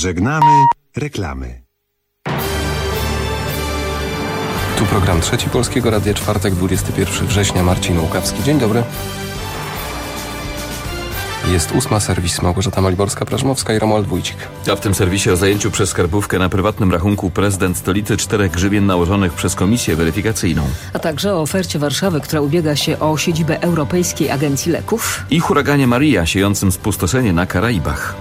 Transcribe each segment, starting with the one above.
Żegnamy reklamy. Tu program Trzeci Polskiego Radia, czwartek, 21 września. Marcin Łukawski. Dzień dobry. Jest 8. serwis. Małgorzata Maliborska-Prażmowska i Romuald Wójcik. A w tym serwisie o zajęciu przez skarbówkę na prywatnym rachunku prezydent stolicy 4 grzywien nałożonych przez komisję weryfikacyjną. A także o ofercie Warszawy, która ubiega się o siedzibę Europejskiej Agencji Leków. I huraganie Maria siejącym spustoszenie na Karaibach.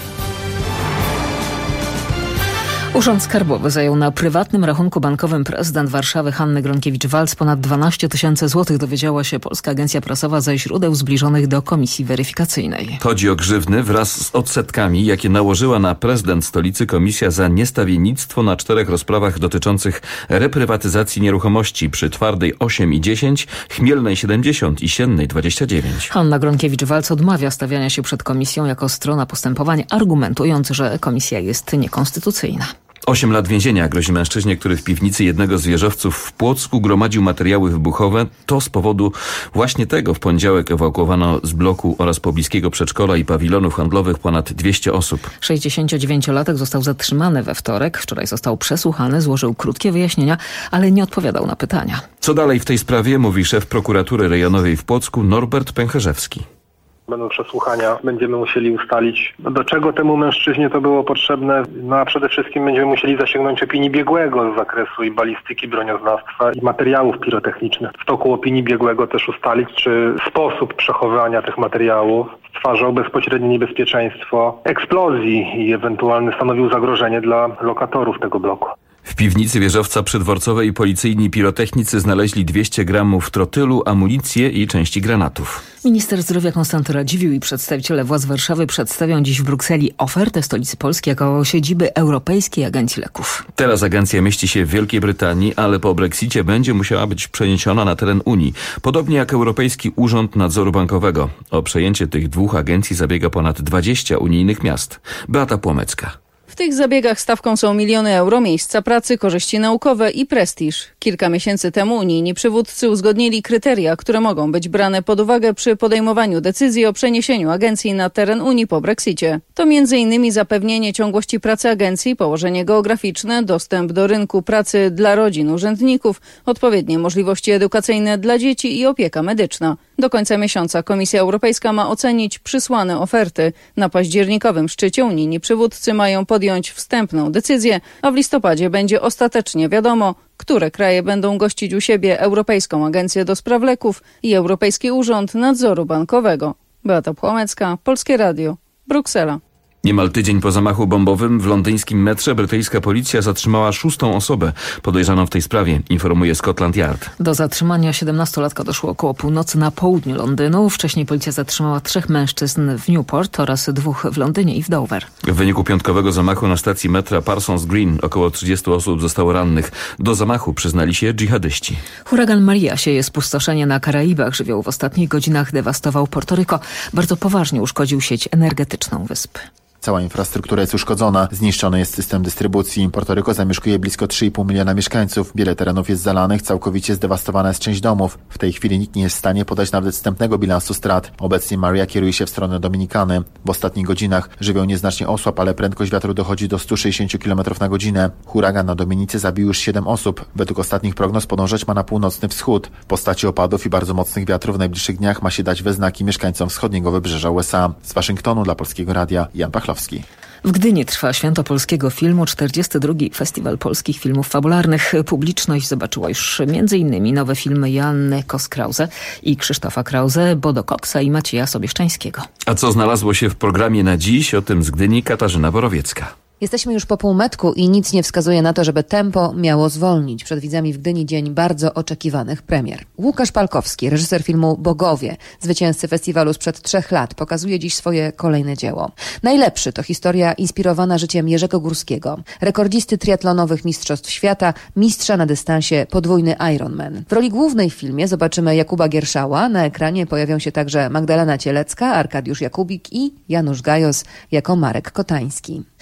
Urząd Skarbowy zajął na prywatnym rachunku bankowym prezydent Warszawy Hanny Gronkiewicz-Waltz ponad 12 000 złotych, dowiedziała się Polska Agencja Prasowa ze źródeł zbliżonych do komisji weryfikacyjnej. Chodzi o grzywny wraz z odsetkami, jakie nałożyła na prezydent stolicy komisja za niestawiennictwo na 4 rozprawach dotyczących reprywatyzacji nieruchomości przy Twardej 8 i 10, Chmielnej 70 i Siennej 29. Hanna Gronkiewicz-Waltz odmawia stawiania się przed komisją jako strona postępowań, argumentując, że komisja jest niekonstytucyjna. 8 lat więzienia grozi mężczyźnie, który w piwnicy jednego z wieżowców w Płocku gromadził materiały wybuchowe. To z powodu właśnie tego w poniedziałek ewakuowano z bloku oraz pobliskiego przedszkola i pawilonów handlowych ponad 200 osób. 69-latek został zatrzymany we wtorek. Wczoraj został przesłuchany, złożył krótkie wyjaśnienia, ale nie odpowiadał na pytania. Co dalej w tej sprawie, mówi szef prokuratury rejonowej w Płocku Norbert Pęcherzewski. Będą przesłuchania, będziemy musieli ustalić, do czego temu mężczyźnie to było potrzebne. No a przede wszystkim będziemy musieli zasięgnąć opinii biegłego z zakresu i balistyki, bronioznawstwa i materiałów pirotechnicznych. W toku opinii biegłego też ustalić, czy sposób przechowywania tych materiałów stwarzał bezpośrednie niebezpieczeństwo eksplozji i ewentualnie stanowił zagrożenie dla lokatorów tego bloku. W piwnicy wieżowca przeddworcowej policyjni pirotechnicy znaleźli 200 gramów trotylu, amunicję i części granatów. Minister zdrowia Konstanty Radziwiłł i przedstawiciele władz Warszawy przedstawią dziś w Brukseli ofertę stolicy Polski jako siedziby Europejskiej Agencji Leków. Teraz agencja mieści się w Wielkiej Brytanii, ale po Brexicie będzie musiała być przeniesiona na teren Unii. Podobnie jak Europejski Urząd Nadzoru Bankowego. O przejęcie tych 2 agencji zabiega ponad 20 unijnych miast. Beata Płomecka. W tych zabiegach stawką są miliony euro, miejsca pracy, korzyści naukowe i prestiż. Kilka miesięcy temu unijni przywódcy uzgodnili kryteria, które mogą być brane pod uwagę przy podejmowaniu decyzji o przeniesieniu agencji na teren Unii po Brexicie. To m.in. zapewnienie ciągłości pracy agencji, położenie geograficzne, dostęp do rynku pracy dla rodzin urzędników, odpowiednie możliwości edukacyjne dla dzieci i opieka medyczna. Do końca miesiąca Komisja Europejska ma ocenić przysłane oferty. Na październikowym szczycie unijni przywódcy mają podjąć wstępną decyzję, a w listopadzie będzie ostatecznie wiadomo, które kraje będą gościć u siebie Europejską Agencję do Spraw Leków i Europejski Urząd Nadzoru Bankowego. Beata Płomecka, Polskie Radio, Bruksela. Niemal tydzień po zamachu bombowym w londyńskim metrze brytyjska policja zatrzymała 6. osobę podejrzaną w tej sprawie, informuje Scotland Yard. Do zatrzymania 17-latka doszło około północy na południu Londynu. Wcześniej policja zatrzymała 3 mężczyzn w Newport oraz 2 w Londynie i w Dover. W wyniku piątkowego zamachu na stacji metra Parsons Green około 30 osób zostało rannych. Do zamachu przyznali się dżihadyści. Huragan Maria sieje spustoszenie na Karaibach. Żywioł w ostatnich godzinach dewastował Portoryko. Bardzo poważnie uszkodził sieć energetyczną wyspy. Cała infrastruktura jest uszkodzona, zniszczony jest system dystrybucji. Portoryko zamieszkuje blisko 3,5 miliona mieszkańców. Wiele terenów jest zalanych, całkowicie zdewastowana jest część domów. W tej chwili nikt nie jest w stanie podać nawet wstępnego bilansu strat. Obecnie Maria kieruje się w stronę Dominikany. W ostatnich godzinach żywioł nieznacznie osłabł, ale prędkość wiatru dochodzi do 160 km na godzinę. Huragan na Dominice zabił już 7 osób. Według ostatnich prognoz podążać ma na północny wschód. W postaci opadów i bardzo mocnych wiatrów w najbliższych dniach ma się dać we znaki mieszkańcom wschodniego wybrzeża USA. Z Waszyngtonu dla Polskiego Radia Jan Pachlowski. W Gdyni trwa Święto Polskiego Filmu, 42. Festiwal Polskich Filmów Fabularnych. Publiczność zobaczyła już m.in. nowe filmy Joanny Kos-Krause i Krzysztofa Krause, Bodo Koksa i Macieja Sobieszczańskiego. A co znalazło się w programie na dziś? O tym z Gdyni Katarzyna Borowiecka. Jesteśmy już po półmetku i nic nie wskazuje na to, żeby tempo miało zwolnić. Przed widzami w Gdyni dzień bardzo oczekiwanych premier. Łukasz Palkowski, reżyser filmu Bogowie, zwycięzcy festiwalu sprzed 3 lat, pokazuje dziś swoje kolejne dzieło. Najlepszy to historia inspirowana życiem Jerzego Górskiego, rekordzisty triatlonowych mistrzostw świata, mistrza na dystansie, podwójny Ironman. W roli głównej w filmie zobaczymy Jakuba Gierszała. Na ekranie pojawią się także Magdalena Cielecka, Arkadiusz Jakubik i Janusz Gajos jako Marek Kotański. Jedno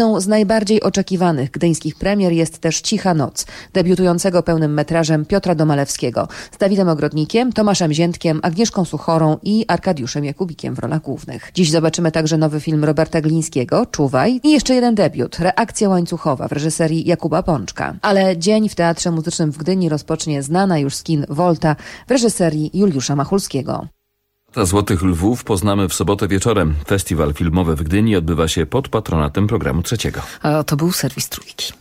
Jedną z najbardziej oczekiwanych gdyńskich premier jest też Cicha noc, debiutującego pełnym metrażem Piotra Domalewskiego z Dawidem Ogrodnikiem, Tomaszem Ziętkiem, Agnieszką Suchorą i Arkadiuszem Jakubikiem w rolach głównych. Dziś zobaczymy także nowy film Roberta Glińskiego, Czuwaj, i jeszcze jeden debiut, Reakcja łańcuchowa w reżyserii Jakuba Pączka. Ale dzień w Teatrze Muzycznym w Gdyni rozpocznie znana już z kin Volta w reżyserii Juliusza Machulskiego. Złotych Lwów poznamy w sobotę wieczorem. Festiwal filmowy w Gdyni odbywa się pod patronatem Programu Trzeciego. A to był serwis Trójki.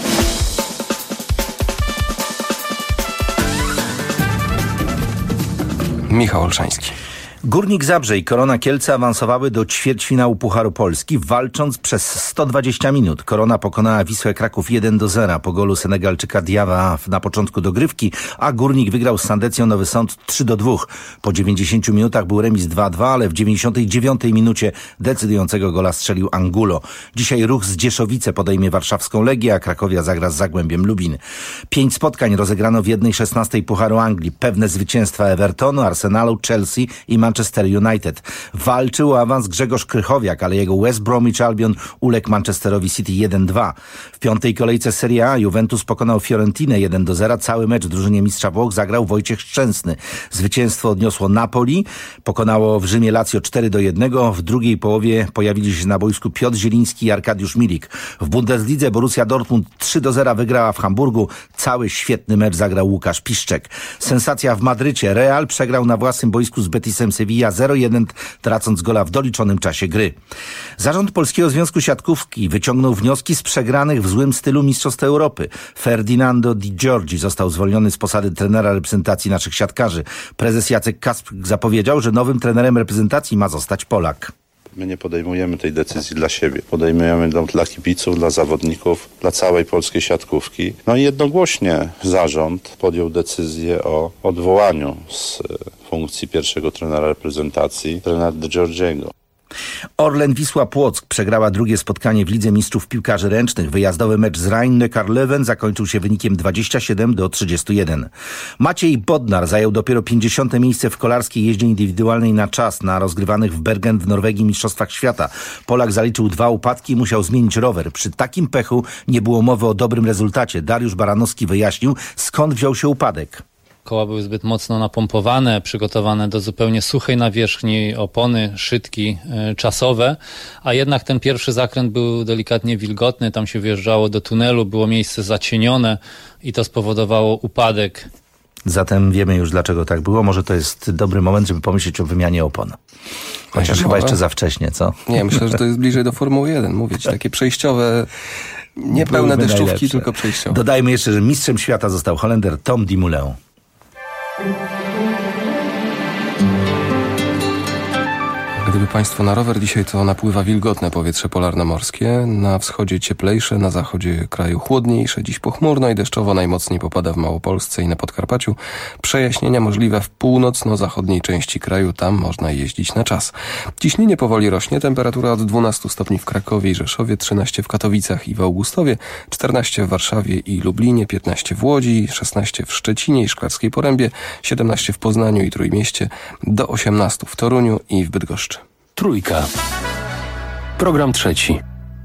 Michał Olszański. Górnik Zabrze i Korona Kielce awansowały do ćwierćfinału Pucharu Polski, walcząc przez 120 minut. Korona pokonała Wisłę Kraków 1-0 po golu Senegalczyka Diawa na początku dogrywki, a Górnik wygrał z Sandecją Nowy Sącz 3-2. Po 90 minutach był remis 2-2, ale w 99 minucie decydującego gola strzelił Angulo. Dzisiaj Ruch z Dzieszowice podejmie warszawską Legię, a Krakowia zagra z Zagłębiem Lubin. 5 spotkań rozegrano w 1/16 Pucharu Anglii. Pewne zwycięstwa Evertonu, Arsenalu, Chelsea i Manchester United. Walczył o awans Grzegorz Krychowiak, ale jego West Bromwich Albion uległ Manchesterowi City 1-2. W 5. kolejce Serie A Juventus pokonał Fiorentinę 1-0. Cały mecz drużynie mistrza Włoch zagrał Wojciech Szczęsny. Zwycięstwo odniosło Napoli, pokonało w Rzymie Lazio 4-1. W drugiej połowie pojawili się na boisku Piotr Zieliński i Arkadiusz Milik. W Bundeslidze Borussia Dortmund 3-0 wygrała w Hamburgu. Cały świetny mecz zagrał Łukasz Piszczek. Sensacja w Madrycie. Real przegrał na własnym boisku z Betisem Sevilla 0-1, tracąc gola w doliczonym czasie gry. Zarząd Polskiego Związku Siatkówki wyciągnął wnioski z przegranych w złym stylu Mistrzostw Europy. Ferdinando Di Giorgi został zwolniony z posady trenera reprezentacji naszych siatkarzy. Prezes Jacek Kasprzyk zapowiedział, że nowym trenerem reprezentacji ma zostać Polak. My nie podejmujemy tej decyzji dla siebie. Podejmujemy dla kibiców, dla zawodników, dla całej polskiej siatkówki. No i jednogłośnie zarząd podjął decyzję o odwołaniu z funkcji pierwszego trenera reprezentacji, trenera Di Giorgiego. Orlen Wisła Płock przegrała drugie spotkanie w Lidze Mistrzów Piłkarzy Ręcznych. Wyjazdowy mecz z Rhein-Neckar-Löwen zakończył się wynikiem 27-31. Maciej Bodnar zajął dopiero 50. miejsce w kolarskiej jeździe indywidualnej na czas na rozgrywanych w Bergen w Norwegii Mistrzostwach Świata. Polak zaliczył 2 upadki i musiał zmienić rower. Przy takim pechu nie było mowy o dobrym rezultacie. Dariusz Baranowski wyjaśnił, skąd wziął się upadek. Koła były zbyt mocno napompowane, przygotowane do zupełnie suchej nawierzchni, opony, szytki czasowe, a jednak ten pierwszy zakręt był delikatnie wilgotny, tam się wjeżdżało do tunelu, było miejsce zacienione i to spowodowało upadek. Zatem wiemy już, dlaczego tak było. Może to jest dobry moment, żeby pomyśleć o wymianie opon. Chociaż chyba jeszcze za wcześnie, co? Nie, myślę, że to jest bliżej do Formuły 1. Mówię ci, takie przejściowe, nie pełne deszczówki, najlepsze. Tylko przejściowe. Dodajmy jeszcze, że mistrzem świata został Holender Tom Dumoulin. Gdyby Państwo na rower dzisiaj, to napływa wilgotne powietrze polarno-morskie. Na wschodzie cieplejsze, na zachodzie kraju chłodniejsze. Dziś pochmurno i deszczowo, najmocniej popada w Małopolsce i na Podkarpaciu. Przejaśnienia możliwe w północno-zachodniej części kraju. Tam można jeździć na czas. Ciśnienie powoli rośnie. Temperatura od 12 stopni w Krakowie i Rzeszowie, 13 w Katowicach i w Augustowie, 14 w Warszawie i Lublinie, 15 w Łodzi, 16 w Szczecinie i Szklarskiej Porębie, 17 w Poznaniu i Trójmieście, do 18 w Toruniu i w Bydgoszczy. Trójka. Program trzeci.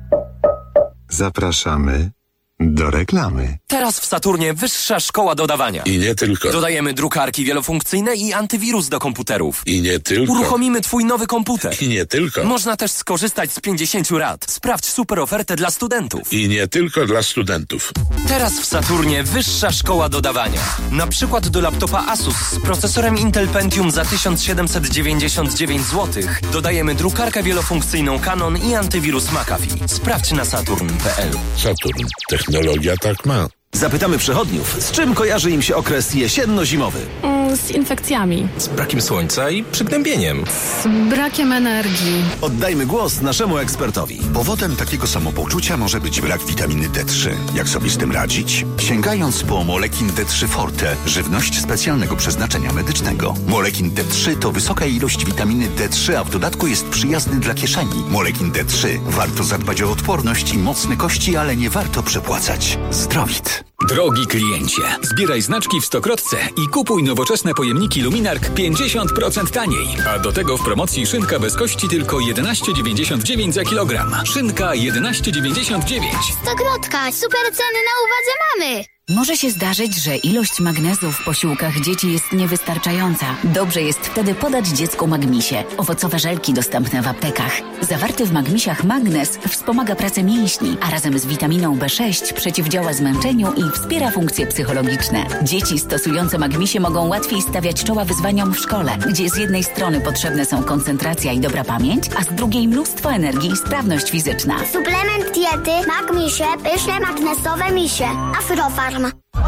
Zapraszamy do reklamy. Teraz w Saturnie wyższa szkoła dodawania. I nie tylko. Dodajemy drukarki wielofunkcyjne i antywirus do komputerów. I nie tylko. Uruchomimy twój nowy komputer. I nie tylko. Można też skorzystać z 50 rat. Sprawdź super ofertę dla studentów. I nie tylko dla studentów. Teraz w Saturnie wyższa szkoła dodawania. Na przykład do laptopa Asus z procesorem Intel Pentium za 1799 zł dodajemy drukarkę wielofunkcyjną Canon i antywirus McAfee. Sprawdź na saturn.pl. Saturn. Technologia tak ma. Zapytamy przechodniów, z czym kojarzy im się okres jesienno-zimowy? Z infekcjami. Z brakiem słońca i przygnębieniem. Z brakiem energii. Oddajmy głos naszemu ekspertowi. Powodem takiego samopoczucia może być brak witaminy D3. Jak sobie z tym radzić? Sięgając po Molekin D3 Forte, żywność specjalnego przeznaczenia medycznego. Molekin D3 to wysoka ilość witaminy D3, a w dodatku jest przyjazny dla kieszeni. Molekin D3. Warto zadbać o odporność i mocne kości, ale nie warto przepłacać. Zdrowit. Drogi kliencie, zbieraj znaczki w Stokrotce i kupuj nowoczesne Nowoczesne pojemniki Luminark 50% taniej. A do tego w promocji szynka bez kości tylko 11,99 za kilogram. Szynka 11,99. Stokrotka, super ceny na uwadze mamy! Może się zdarzyć, że ilość magnezu w posiłkach dzieci jest niewystarczająca. Dobrze jest wtedy podać dziecku Magmisie. Owocowe żelki dostępne w aptekach. Zawarty w Magmisiach magnez wspomaga pracę mięśni, a razem z witaminą B6 przeciwdziała zmęczeniu i wspiera funkcje psychologiczne. Dzieci stosujące Magmisie mogą łatwiej stawiać czoła wyzwaniom w szkole, gdzie z jednej strony potrzebne są koncentracja i dobra pamięć, a z drugiej mnóstwo energii i sprawność fizyczna. Suplement diety Magmisie, pyszne magnesowe misie. Afrofarm.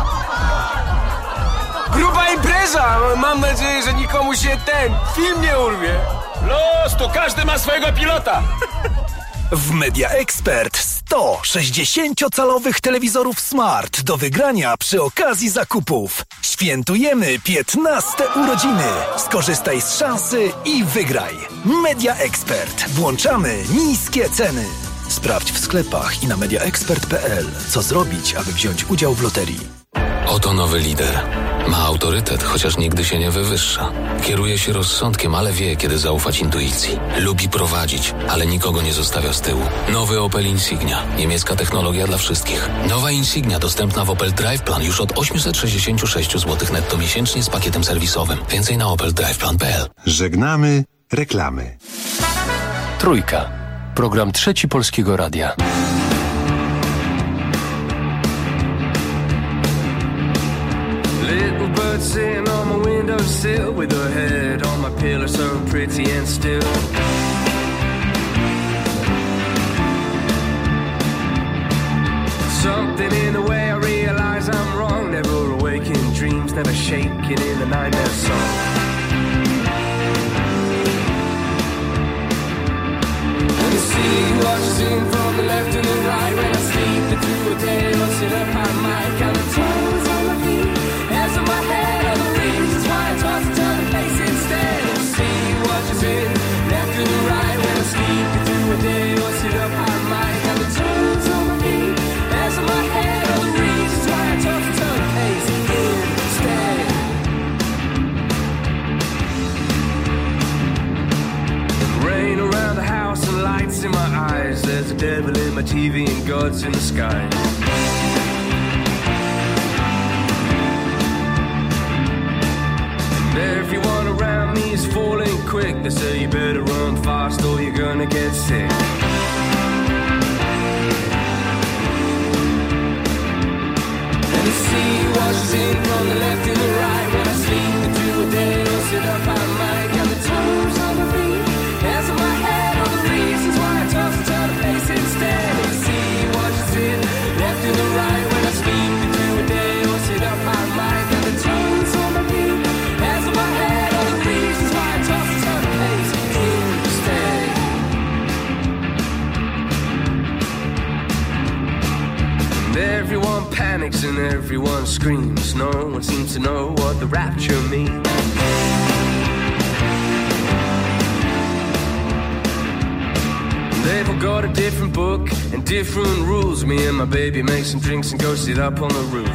Gruba impreza! Mam nadzieję, że nikomu się film nie urwie. Los, to każdy ma swojego pilota. W Media Expert 100 60-calowych telewizorów Smart do wygrania przy okazji zakupów. Świętujemy 15 urodziny. Skorzystaj z szansy i wygraj. Media Expert. Włączamy niskie ceny. Sprawdź w sklepach i na mediaexpert.pl, co zrobić, aby wziąć udział w loterii. Oto nowy lider. Ma autorytet, chociaż nigdy się nie wywyższa. Kieruje się rozsądkiem, ale wie, kiedy zaufać intuicji. Lubi prowadzić, ale nikogo nie zostawia z tyłu. Nowy Opel Insignia. Niemiecka technologia dla wszystkich. Nowa Insignia dostępna w Opel Drive Plan już od 866 zł netto miesięcznie z pakietem serwisowym. Więcej na opeldriveplan.pl. Żegnamy reklamy. Trójka. Program Trzeci Polskiego Radia. Little bird sitting on my windowsill with her head on my pillow so pretty and still. Something in the way I realize I'm wrong. Never awaking dreams, never shaking in the nightmare song. And the sea washes in from the left and the right. When I sleep through a day, I'll sit up on my count of toes on my feet. Hands on my head, all the reasons why I toss to the place instead. And the sea washes in left and the right. When I sleep through a day, I'll sit up on my count of toes on my feet. Hands on my head, all the reasons why I toss to the place instead. Rain around the house and lights in my eyes. There's a devil in my TV and God's in the sky. And everyone around me is falling quick. They say you better run fast or you're gonna get sick. And the sea washes in from the left and the right. When I sleep through a day, I'll sit up on my count the toes on my feet. Hands on my head, all the reasons why I toss and turn the face instead. And the sea washes in left and the right. When I sleep through a day, I'll sit up on my count the toes on my feet. Hands on my head, all the reasons why I toss and turn the face instead. And everyone panics and everyone screams. No one seems to know what the rapture means. They've all got a different book and different rules. Me and my baby make some drinks and go sit up on the roof.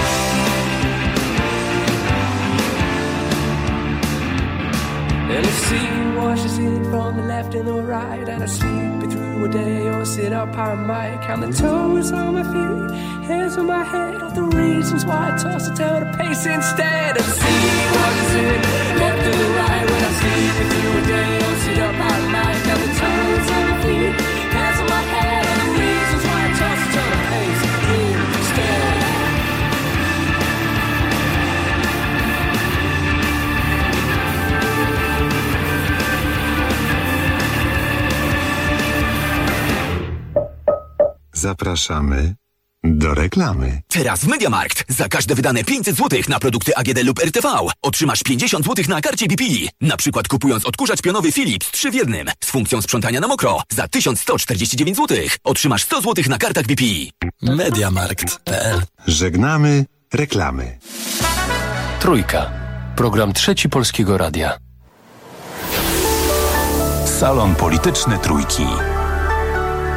And the sea washes in from the left and the right. And I sleep through a day or sit up on my count the toes on my feet. Hands on my head, all the reasons why I toss and turn the pace instead. And the sea washes in left and the right. When I sleep through a day or sit up on my count the toes on my feet. Hands on my head, all the reasons why I toss and turn the pace instead. Zapraszamy do reklamy. Teraz w MediaMarkt za każde wydane 500 zł na produkty AGD lub RTV otrzymasz 50 zł na karcie BP. Na przykład kupując odkurzacz pionowy Philips 3 w 1 z funkcją sprzątania na mokro za 1149 zł otrzymasz 100 zł na kartach BP. MediaMarkt.pl. Żegnamy reklamy. Trójka. Program Trzeci Polskiego Radia. Salon Polityczny Trójki.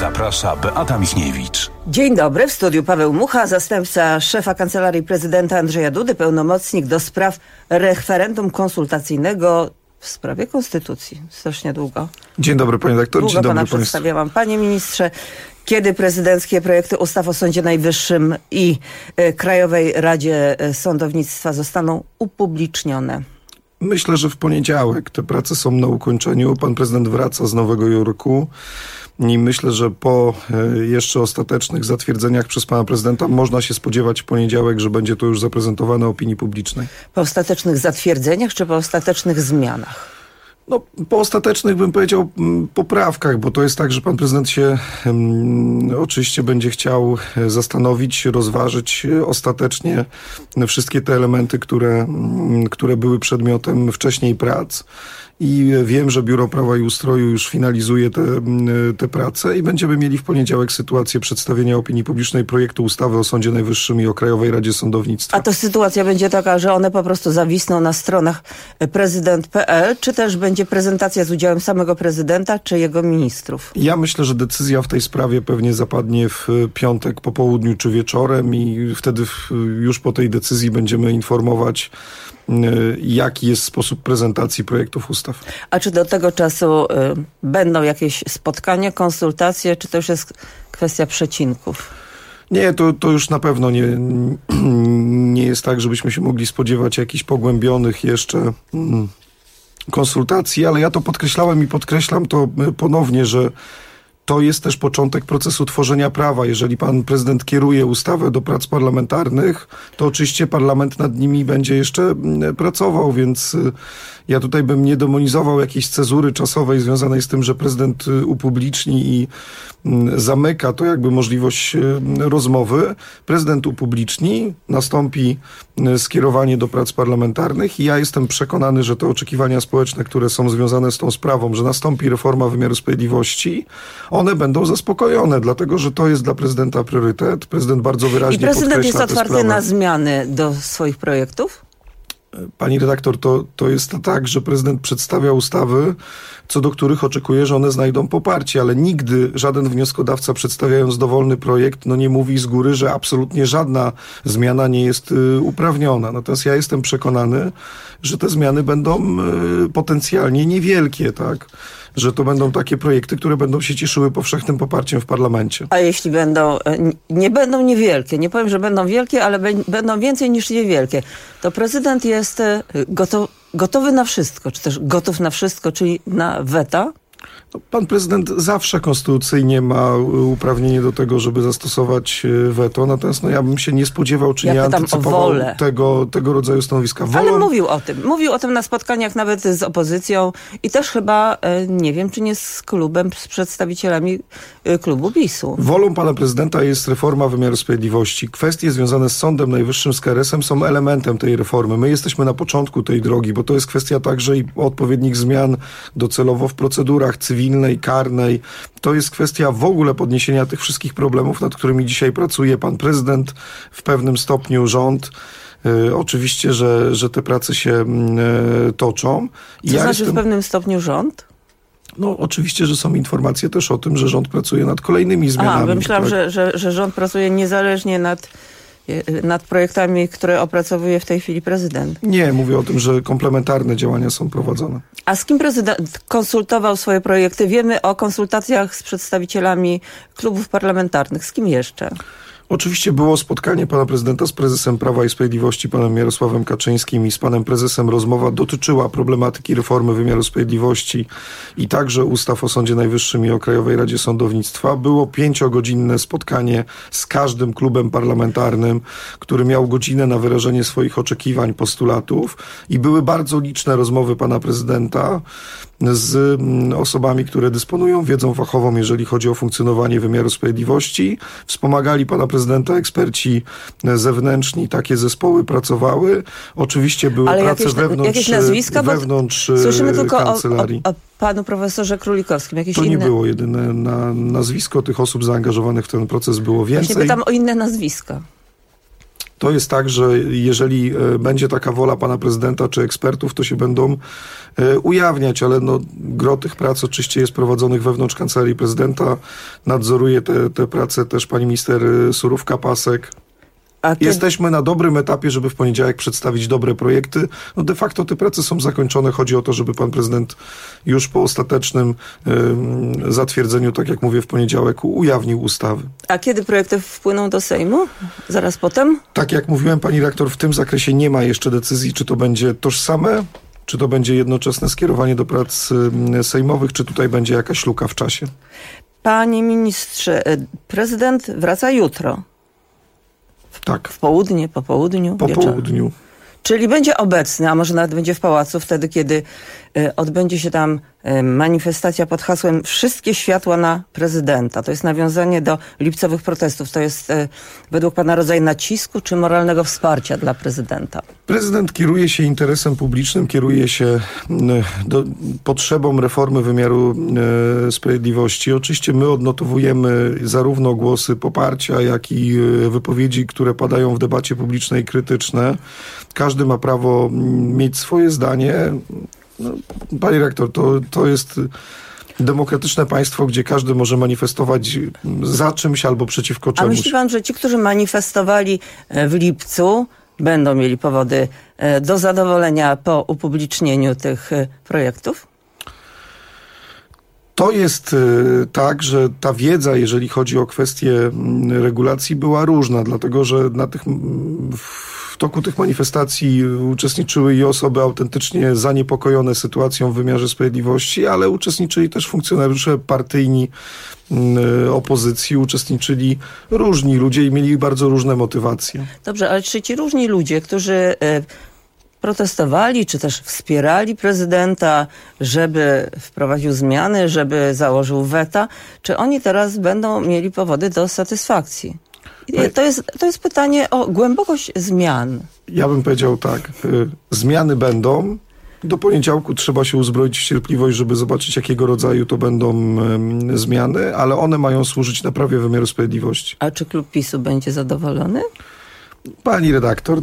Zaprasza Beata Michniewicz. Dzień dobry, w studiu Paweł Mucha, zastępca szefa Kancelarii Prezydenta Andrzeja Dudy, pełnomocnik do spraw referendum konsultacyjnego w sprawie konstytucji. Strasznie długo. Dzień dobry, panie redaktor. Długo Dzień dobry pana państwu. przedstawiałam. Panie ministrze, kiedy prezydenckie projekty ustaw o Sądzie Najwyższym i Krajowej Radzie Sądownictwa zostaną upublicznione? Myślę, że w poniedziałek. Te prace są na ukończeniu. Pan prezydent wraca z Nowego Jorku i myślę, że po jeszcze ostatecznych zatwierdzeniach przez pana prezydenta można się spodziewać w poniedziałek, że będzie to już zaprezentowane opinii publicznej. Po ostatecznych zatwierdzeniach czy po ostatecznych zmianach? No, po ostatecznych bym powiedział poprawkach, bo to jest tak, że pan prezydent się oczywiście będzie chciał zastanowić, rozważyć ostatecznie wszystkie te elementy, które były przedmiotem wcześniej prac. I wiem, że Biuro Prawa i Ustroju już finalizuje te prace i będziemy mieli w poniedziałek sytuację przedstawienia opinii publicznej projektu ustawy o Sądzie Najwyższym i o Krajowej Radzie Sądownictwa. A to sytuacja będzie taka, że one po prostu zawisną na stronach prezydent.pl, czy też będzie prezentacja z udziałem samego prezydenta, czy jego ministrów? Ja myślę, że decyzja w tej sprawie pewnie zapadnie w piątek po południu czy wieczorem i wtedy już po tej decyzji będziemy informować, jaki jest sposób prezentacji projektów ustaw. A czy do tego czasu będą jakieś spotkania, konsultacje, czy to już jest kwestia przecinków? Nie, to już na pewno nie jest tak, żebyśmy się mogli spodziewać jakichś pogłębionych jeszcze konsultacji, ale ja to podkreślałem i podkreślam to ponownie, że to jest też początek procesu tworzenia prawa. Jeżeli pan prezydent kieruje ustawę do prac parlamentarnych, to oczywiście parlament nad nimi będzie jeszcze pracował, więc ja tutaj bym nie demonizował jakiejś cezury czasowej związanej z tym, że prezydent upubliczni i zamyka to jakby możliwość rozmowy. Prezydent upubliczni, nastąpi skierowanie do prac parlamentarnych i ja jestem przekonany, że te oczekiwania społeczne, które są związane z tą sprawą, że nastąpi reforma wymiaru sprawiedliwości, one będą zaspokojone, dlatego że to jest dla prezydenta priorytet. Prezydent bardzo wyraźnie podkreśla tę sprawę. I prezydent jest otwarty na zmiany do swoich projektów? Pani redaktor, to jest tak, że prezydent przedstawia ustawy, co do których oczekuje, że one znajdą poparcie, ale nigdy żaden wnioskodawca, przedstawiając dowolny projekt, nie mówi z góry, że absolutnie żadna zmiana nie jest uprawniona. Natomiast ja jestem przekonany, że te zmiany będą potencjalnie niewielkie, tak? Że to będą takie projekty, które będą się cieszyły powszechnym poparciem w parlamencie. A jeśli nie będą niewielkie, nie powiem, że będą wielkie, ale będą więcej niż niewielkie, to prezydent jest gotowy na wszystko, czy też gotów na wszystko, czyli na weta? Pan prezydent zawsze konstytucyjnie ma uprawnienie do tego, żeby zastosować weto, natomiast ja bym się nie spodziewał, czy nie antycypował tego rodzaju stanowiska. Ale mówił o tym na spotkaniach nawet z opozycją i też chyba, nie wiem, czy nie z przedstawicielami klubu PiS-u. Wolą pana prezydenta jest reforma wymiaru sprawiedliwości. Kwestie związane z Sądem Najwyższym, z KRS-em są elementem tej reformy. My jesteśmy na początku tej drogi, bo to jest kwestia także i odpowiednich zmian docelowo w procedurach cywilnej, karnej. To jest kwestia w ogóle podniesienia tych wszystkich problemów, nad którymi dzisiaj pracuje pan prezydent, w pewnym stopniu rząd. Oczywiście, że te prace się toczą. Co znaczy w pewnym stopniu rząd? Oczywiście, że są informacje też o tym, że rząd pracuje nad kolejnymi zmianami. Myślałam, że rząd pracuje niezależnie nad projektami, które opracowuje w tej chwili prezydent. Nie, mówię o tym, że komplementarne działania są prowadzone. A z kim prezydent konsultował swoje projekty? Wiemy o konsultacjach z przedstawicielami klubów parlamentarnych. Z kim jeszcze? Oczywiście było spotkanie pana prezydenta z prezesem Prawa i Sprawiedliwości, panem Jarosławem Kaczyńskim, i z panem prezesem rozmowa dotyczyła problematyki reformy wymiaru sprawiedliwości i także ustaw o Sądzie Najwyższym i o Krajowej Radzie Sądownictwa. Było 5-godzinne spotkanie z każdym klubem parlamentarnym, który miał godzinę na wyrażenie swoich oczekiwań, postulatów, i były bardzo liczne rozmowy pana prezydenta z osobami, które dysponują wiedzą fachową, jeżeli chodzi o funkcjonowanie wymiaru sprawiedliwości. Wspomagali pana prezydenta eksperci zewnętrzni, takie zespoły pracowały. Oczywiście były prace wewnątrz Słyszymy tylko kancelarii. O panu profesorze Królikowskim. To nie było jedyne nazwisko, tych osób zaangażowanych w ten proces było więcej. Właśnie pytam o inne nazwiska. To jest tak, że jeżeli będzie taka wola pana prezydenta czy ekspertów, to się będą ujawniać, ale gro tych prac oczywiście jest prowadzonych wewnątrz Kancelarii Prezydenta. Nadzoruje te prace też pani minister Surówka-Pasek. Jesteśmy na dobrym etapie, żeby w poniedziałek przedstawić dobre projekty. De facto te prace są zakończone. Chodzi o to, żeby pan prezydent już po ostatecznym zatwierdzeniu, tak jak mówię, w poniedziałek ujawnił ustawy. A kiedy projekty wpłyną do Sejmu? Zaraz potem? Tak jak mówiłem, pani redaktor, w tym zakresie nie ma jeszcze decyzji, czy to będzie tożsame, czy to będzie jednoczesne skierowanie do prac sejmowych, czy tutaj będzie jakaś luka w czasie. Panie ministrze, prezydent wraca jutro. Tak. W południe, po południu? Po południu. Czyli będzie obecny, a może nawet będzie w pałacu wtedy, kiedy odbędzie się tam manifestacja pod hasłem "Wszystkie światła na prezydenta". To jest nawiązanie do lipcowych protestów. To jest według pana rodzaj nacisku czy moralnego wsparcia dla prezydenta? Prezydent kieruje się interesem publicznym, kieruje się potrzebą reformy wymiaru sprawiedliwości. Oczywiście my odnotowujemy zarówno głosy poparcia, jak i wypowiedzi, które padają w debacie publicznej krytyczne. Każdy ma prawo mieć swoje zdanie. Panie rektor, to jest demokratyczne państwo, gdzie każdy może manifestować za czymś albo przeciwko czemuś. A myśli pan, że ci, którzy manifestowali w lipcu, będą mieli powody do zadowolenia po upublicznieniu tych projektów? To jest tak, że ta wiedza, jeżeli chodzi o kwestie regulacji, była różna, dlatego że w toku tych manifestacji uczestniczyły i osoby autentycznie zaniepokojone sytuacją w wymiarze sprawiedliwości, ale uczestniczyli też funkcjonariusze partyjni opozycji, uczestniczyli różni ludzie i mieli bardzo różne motywacje. Dobrze, ale czy ci różni ludzie, którzy protestowali, czy też wspierali prezydenta, żeby wprowadził zmiany, żeby założył weta, czy oni teraz będą mieli powody do satysfakcji? To jest pytanie o głębokość zmian. Ja bym powiedział tak, zmiany będą. Do poniedziałku trzeba się uzbroić w cierpliwość, żeby zobaczyć, jakiego rodzaju to będą zmiany, ale one mają służyć naprawie wymiaru sprawiedliwości. A czy klub PiS-u będzie zadowolony? Pani redaktor,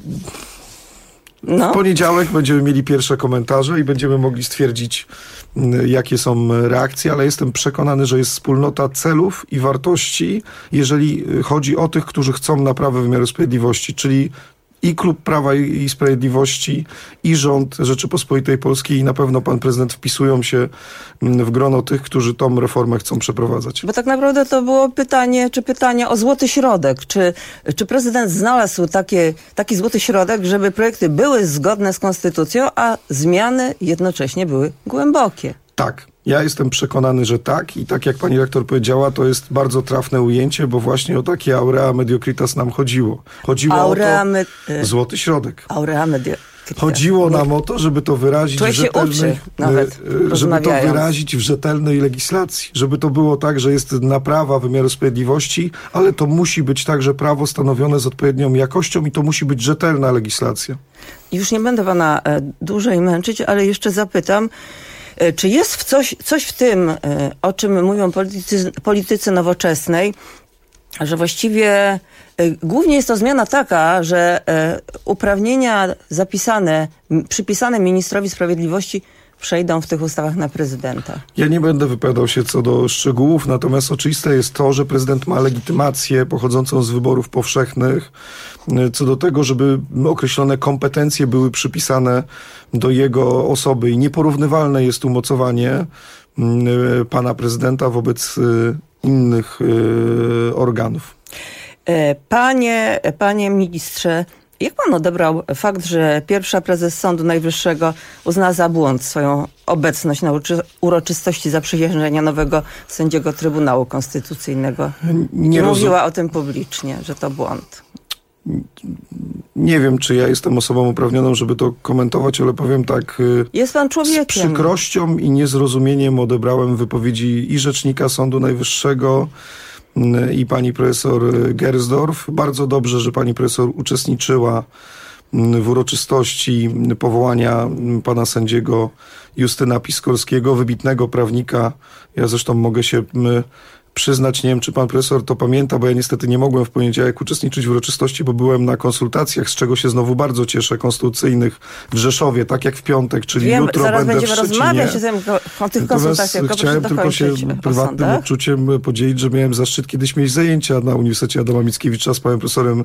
w poniedziałek będziemy mieli pierwsze komentarze i będziemy mogli stwierdzić, jakie są reakcje, ale jestem przekonany, że jest wspólnota celów i wartości, jeżeli chodzi o tych, którzy chcą naprawy wymiaru sprawiedliwości, czyli i Klub Prawa i Sprawiedliwości, i rząd Rzeczypospolitej Polskiej, i na pewno pan prezydent wpisują się w grono tych, którzy tą reformę chcą przeprowadzać. Bo tak naprawdę to było pytanie o złoty środek. Czy prezydent znalazł taki złoty środek, żeby projekty były zgodne z konstytucją, a zmiany jednocześnie były głębokie? Tak. Ja jestem przekonany, że tak i tak jak pani rektor powiedziała, to jest bardzo trafne ujęcie, bo właśnie o takie aurea mediocritas nam chodziło. Chodziło o to złoty środek. Aurea mediocritas. Chodziło nam o to, żeby to wyrazić w rzetelnej legislacji. Żeby to było tak, że jest naprawa wymiaru sprawiedliwości, ale to musi być także prawo stanowione z odpowiednią jakością i to musi być rzetelna legislacja. Już nie będę pana dłużej męczyć, ale jeszcze zapytam, czy jest coś w tym, o czym mówią politycy Nowoczesnej, że głównie jest to zmiana taka, że uprawnienia przypisane ministrowi sprawiedliwości przejdą w tych ustawach na prezydenta? Ja nie będę wypowiadał się co do szczegółów, natomiast oczywiste jest to, że prezydent ma legitymację pochodzącą z wyborów powszechnych co do tego, żeby określone kompetencje były przypisane do jego osoby i nieporównywalne jest umocowanie pana prezydenta wobec innych organów. Panie ministrze, jak pan odebrał fakt, że pierwsza prezes Sądu Najwyższego uznała za błąd swoją obecność na uroczystości zaprzysiężenia nowego sędziego Trybunału Konstytucyjnego? Nie mówiła o tym publicznie, że to błąd. Nie wiem, czy ja jestem osobą uprawnioną, żeby to komentować, ale powiem tak. Jest pan człowiekiem. Z przykrością i niezrozumieniem odebrałem wypowiedzi i rzecznika Sądu Najwyższego, i pani profesor Gersdorf. Bardzo dobrze, że pani profesor uczestniczyła w uroczystości powołania pana sędziego Justyna Piskorskiego, wybitnego prawnika. Ja zresztą mogę się przyznać, nie wiem, czy pan profesor to pamięta, bo ja niestety nie mogłem w poniedziałek uczestniczyć w uroczystości, bo byłem na konsultacjach, z czego się znowu bardzo cieszę, konstytucyjnych w Rzeszowie, tak jak w piątek, czyli jutro zaraz będę w będziemy Szczecinie. rozmawiać o tych konsultacjach. Chciałem tylko się prywatnym odczuciem podzielić, że miałem zaszczyt kiedyś mieć zajęcia na Uniwersytecie Adama Mickiewicza z panem profesorem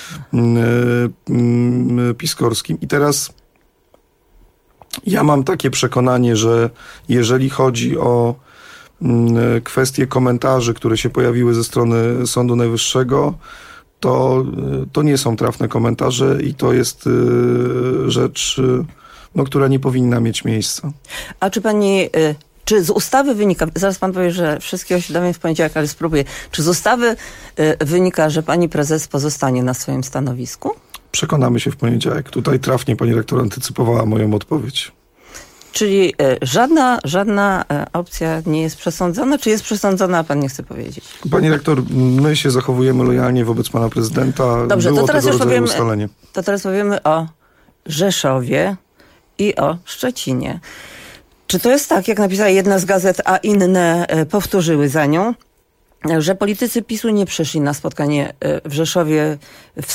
Piskorskim. I teraz ja mam takie przekonanie, że jeżeli chodzi o kwestie komentarzy, które się pojawiły ze strony Sądu Najwyższego, to nie są trafne komentarze i to jest rzecz, która nie powinna mieć miejsca. A czy pani... Czy z ustawy wynika, zaraz pan powie, że wszystkiego się dowiem w poniedziałek, ale spróbuję. Czy z ustawy wynika, że pani prezes pozostanie na swoim stanowisku? Przekonamy się w poniedziałek. Tutaj trafnie pani rektor antycypowała moją odpowiedź. Czyli żadna opcja nie jest przesądzona, czy jest przesądzona, a pan nie chce powiedzieć? Pani rektor, my się zachowujemy lojalnie wobec pana prezydenta. Dobrze, było to teraz tego już rodzaju ustalenie. To teraz powiemy o Rzeszowie i o Szczecinie. Czy to jest tak, jak napisała jedna z gazet, a inne powtórzyły za nią, że politycy PiS-u nie przyszli na spotkanie w Rzeszowie w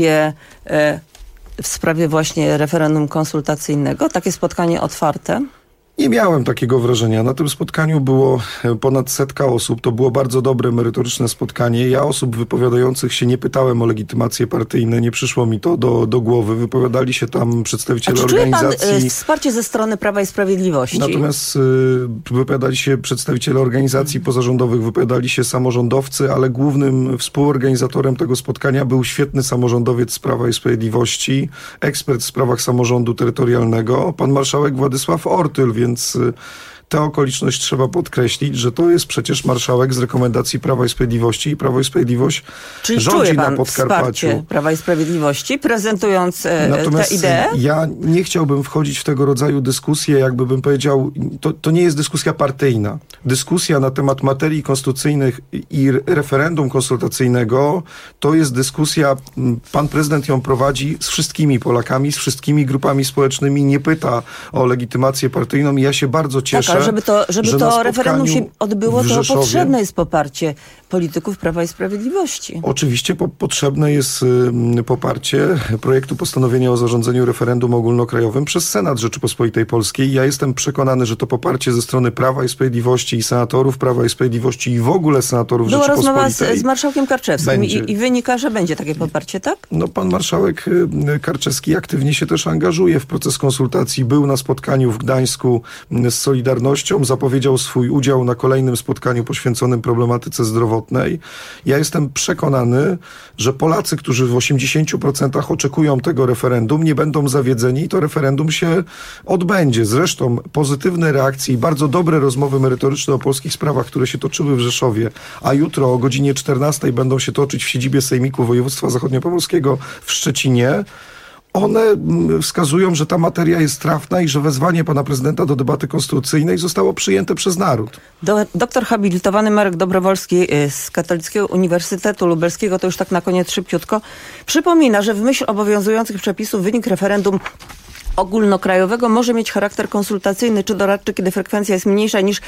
sprawie właśnie referendum konsultacyjnego? Takie spotkanie otwarte? Nie miałem takiego wrażenia. Na tym spotkaniu było ponad 100 osób. To było bardzo dobre, merytoryczne spotkanie. Ja osób wypowiadających się nie pytałem o legitymacje partyjne. Nie przyszło mi to do głowy. Wypowiadali się tam przedstawiciele organizacji. Czy czuje pan wsparcie ze strony Prawa i Sprawiedliwości? Natomiast wypowiadali się przedstawiciele organizacji pozarządowych, wypowiadali się samorządowcy, ale głównym współorganizatorem tego spotkania był świetny samorządowiec z Prawa i Sprawiedliwości, ekspert w sprawach samorządu terytorialnego, pan marszałek Władysław Ortyl, więc tę okoliczność trzeba podkreślić, że to jest przecież marszałek z rekomendacji Prawa i Sprawiedliwości i Prawo i Sprawiedliwość rządzi na Podkarpaciu. Wsparcie Prawa i Sprawiedliwości, prezentując Natomiast tę ideę? Ja nie chciałbym wchodzić w tego rodzaju dyskusje, jakby bym powiedział, to nie jest dyskusja partyjna. Dyskusja na temat materii konstytucyjnych i referendum konsultacyjnego to jest dyskusja, pan prezydent ją prowadzi z wszystkimi Polakami, z wszystkimi grupami społecznymi, nie pyta o legitymację partyjną i ja się bardzo cieszę, tak, żeby to referendum się odbyło, to potrzebne jest poparcie polityków Prawa i Sprawiedliwości. Oczywiście potrzebne jest poparcie projektu postanowienia o zarządzeniu referendum ogólnokrajowym przez Senat Rzeczypospolitej Polskiej. Ja jestem przekonany, że to poparcie ze strony Prawa i Sprawiedliwości i senatorów Prawa i Sprawiedliwości i w ogóle senatorów Rzeczypospolitej. Była rozmowa z marszałkiem Karczewskim i wynika, że będzie takie poparcie, tak? No pan marszałek Karczewski aktywnie się też angażuje w proces konsultacji. Był na spotkaniu w Gdańsku z Solidarnością, zapowiedział swój udział na kolejnym spotkaniu poświęconym problematyce zdrowotnej. Ja jestem przekonany, że Polacy, którzy w 80% oczekują tego referendum, nie będą zawiedzeni i to referendum się odbędzie. Zresztą pozytywne reakcje i bardzo dobre rozmowy merytoryczne o polskich sprawach, które się toczyły w Rzeszowie, a jutro o godzinie 14 będą się toczyć w siedzibie Sejmiku Województwa Zachodniopomorskiego w Szczecinie, one wskazują, że ta materia jest trafna i że wezwanie pana prezydenta do debaty konstytucyjnej zostało przyjęte przez naród. Doktor habilitowany Marek Dobrowolski z Katolickiego Uniwersytetu Lubelskiego, to już tak na koniec szybciutko, przypomina, że w myśl obowiązujących przepisów wynik referendum ogólnokrajowego może mieć charakter konsultacyjny czy doradczy, kiedy frekwencja jest mniejsza niż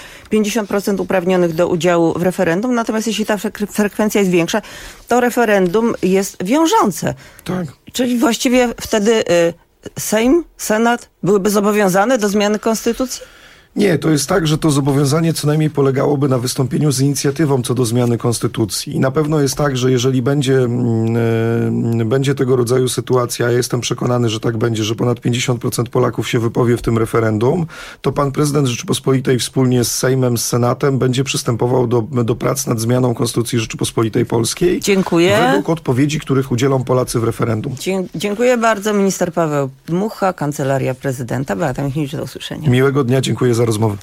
50% uprawnionych do udziału w referendum. Natomiast jeśli ta frekwencja jest większa, to referendum jest wiążące. Tak. Czyli właściwie wtedy Sejm, Senat byłyby zobowiązane do zmiany konstytucji? Nie, to jest tak, że to zobowiązanie co najmniej polegałoby na wystąpieniu z inicjatywą co do zmiany konstytucji. I na pewno jest tak, że jeżeli będzie tego rodzaju sytuacja, ja jestem przekonany, że tak będzie, że ponad 50% Polaków się wypowie w tym referendum, to pan prezydent Rzeczypospolitej wspólnie z Sejmem, z Senatem będzie przystępował do prac nad zmianą Konstytucji Rzeczypospolitej Polskiej. Dziękuję. Według odpowiedzi, których udzielą Polacy w referendum. Dziękuję bardzo. Minister Paweł Mucha, Kancelaria Prezydenta. Beata Michniewicz, do usłyszenia. Miłego dnia, dziękuję za rozmowę.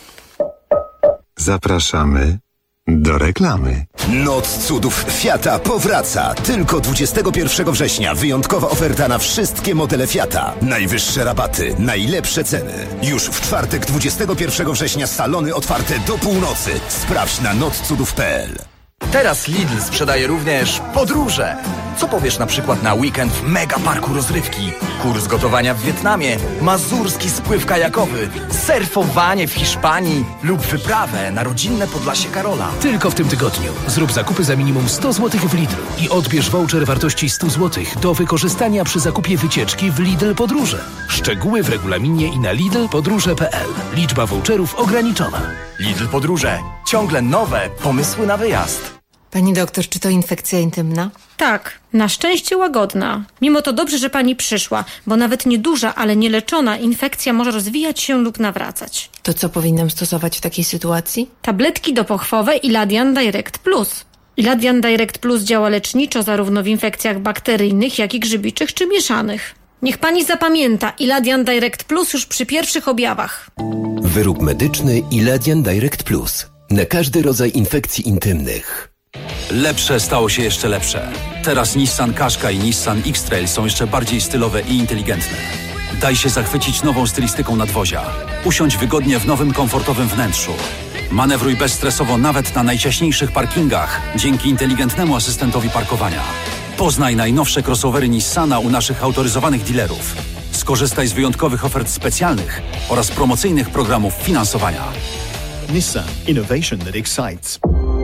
Zapraszamy do reklamy. Noc cudów Fiata powraca. Tylko 21 września wyjątkowa oferta na wszystkie modele Fiata. Najwyższe rabaty, najlepsze ceny. Już w czwartek 21 września salony otwarte do północy. Sprawdź na notcudów.pl. Teraz Lidl sprzedaje również podróże. Co powiesz na przykład na weekend w mega parku rozrywki? Kurs gotowania w Wietnamie, mazurski spływ kajakowy, surfowanie w Hiszpanii lub wyprawę na rodzinne Podlasie Karola. Tylko w tym tygodniu zrób zakupy za minimum 100 zł w Lidlu i odbierz voucher wartości 100 zł do wykorzystania przy zakupie wycieczki w Lidl Podróże. Szczegóły w regulaminie i na lidlpodróże.pl. Liczba voucherów ograniczona. Lidl Podróże. Ciągle nowe pomysły na wyjazd. Pani doktor, czy to infekcja intymna? Tak, na szczęście łagodna. Mimo to dobrze, że pani przyszła, bo nawet nieduża, ale nieleczona infekcja może rozwijać się lub nawracać. To co powinnam stosować w takiej sytuacji? Tabletki dopochwowe Iladian Direct Plus. Iladian Direct Plus działa leczniczo zarówno w infekcjach bakteryjnych, jak i grzybiczych czy mieszanych. Niech pani zapamięta Iladian Direct Plus już przy pierwszych objawach. Wyrób medyczny Iladian Direct Plus. Na każdy rodzaj infekcji intymnych. Lepsze stało się jeszcze lepsze. Teraz Nissan Qashqa i Nissan X-Trail są jeszcze bardziej stylowe i inteligentne. Daj się zachwycić nową stylistyką nadwozia. Usiądź wygodnie w nowym, komfortowym wnętrzu. Manewruj bezstresowo nawet na najciaśniejszych parkingach dzięki inteligentnemu asystentowi parkowania. Poznaj najnowsze crossovery Nissana u naszych autoryzowanych dealerów. Skorzystaj z wyjątkowych ofert specjalnych oraz promocyjnych programów finansowania. Nissan. Innovation that excites.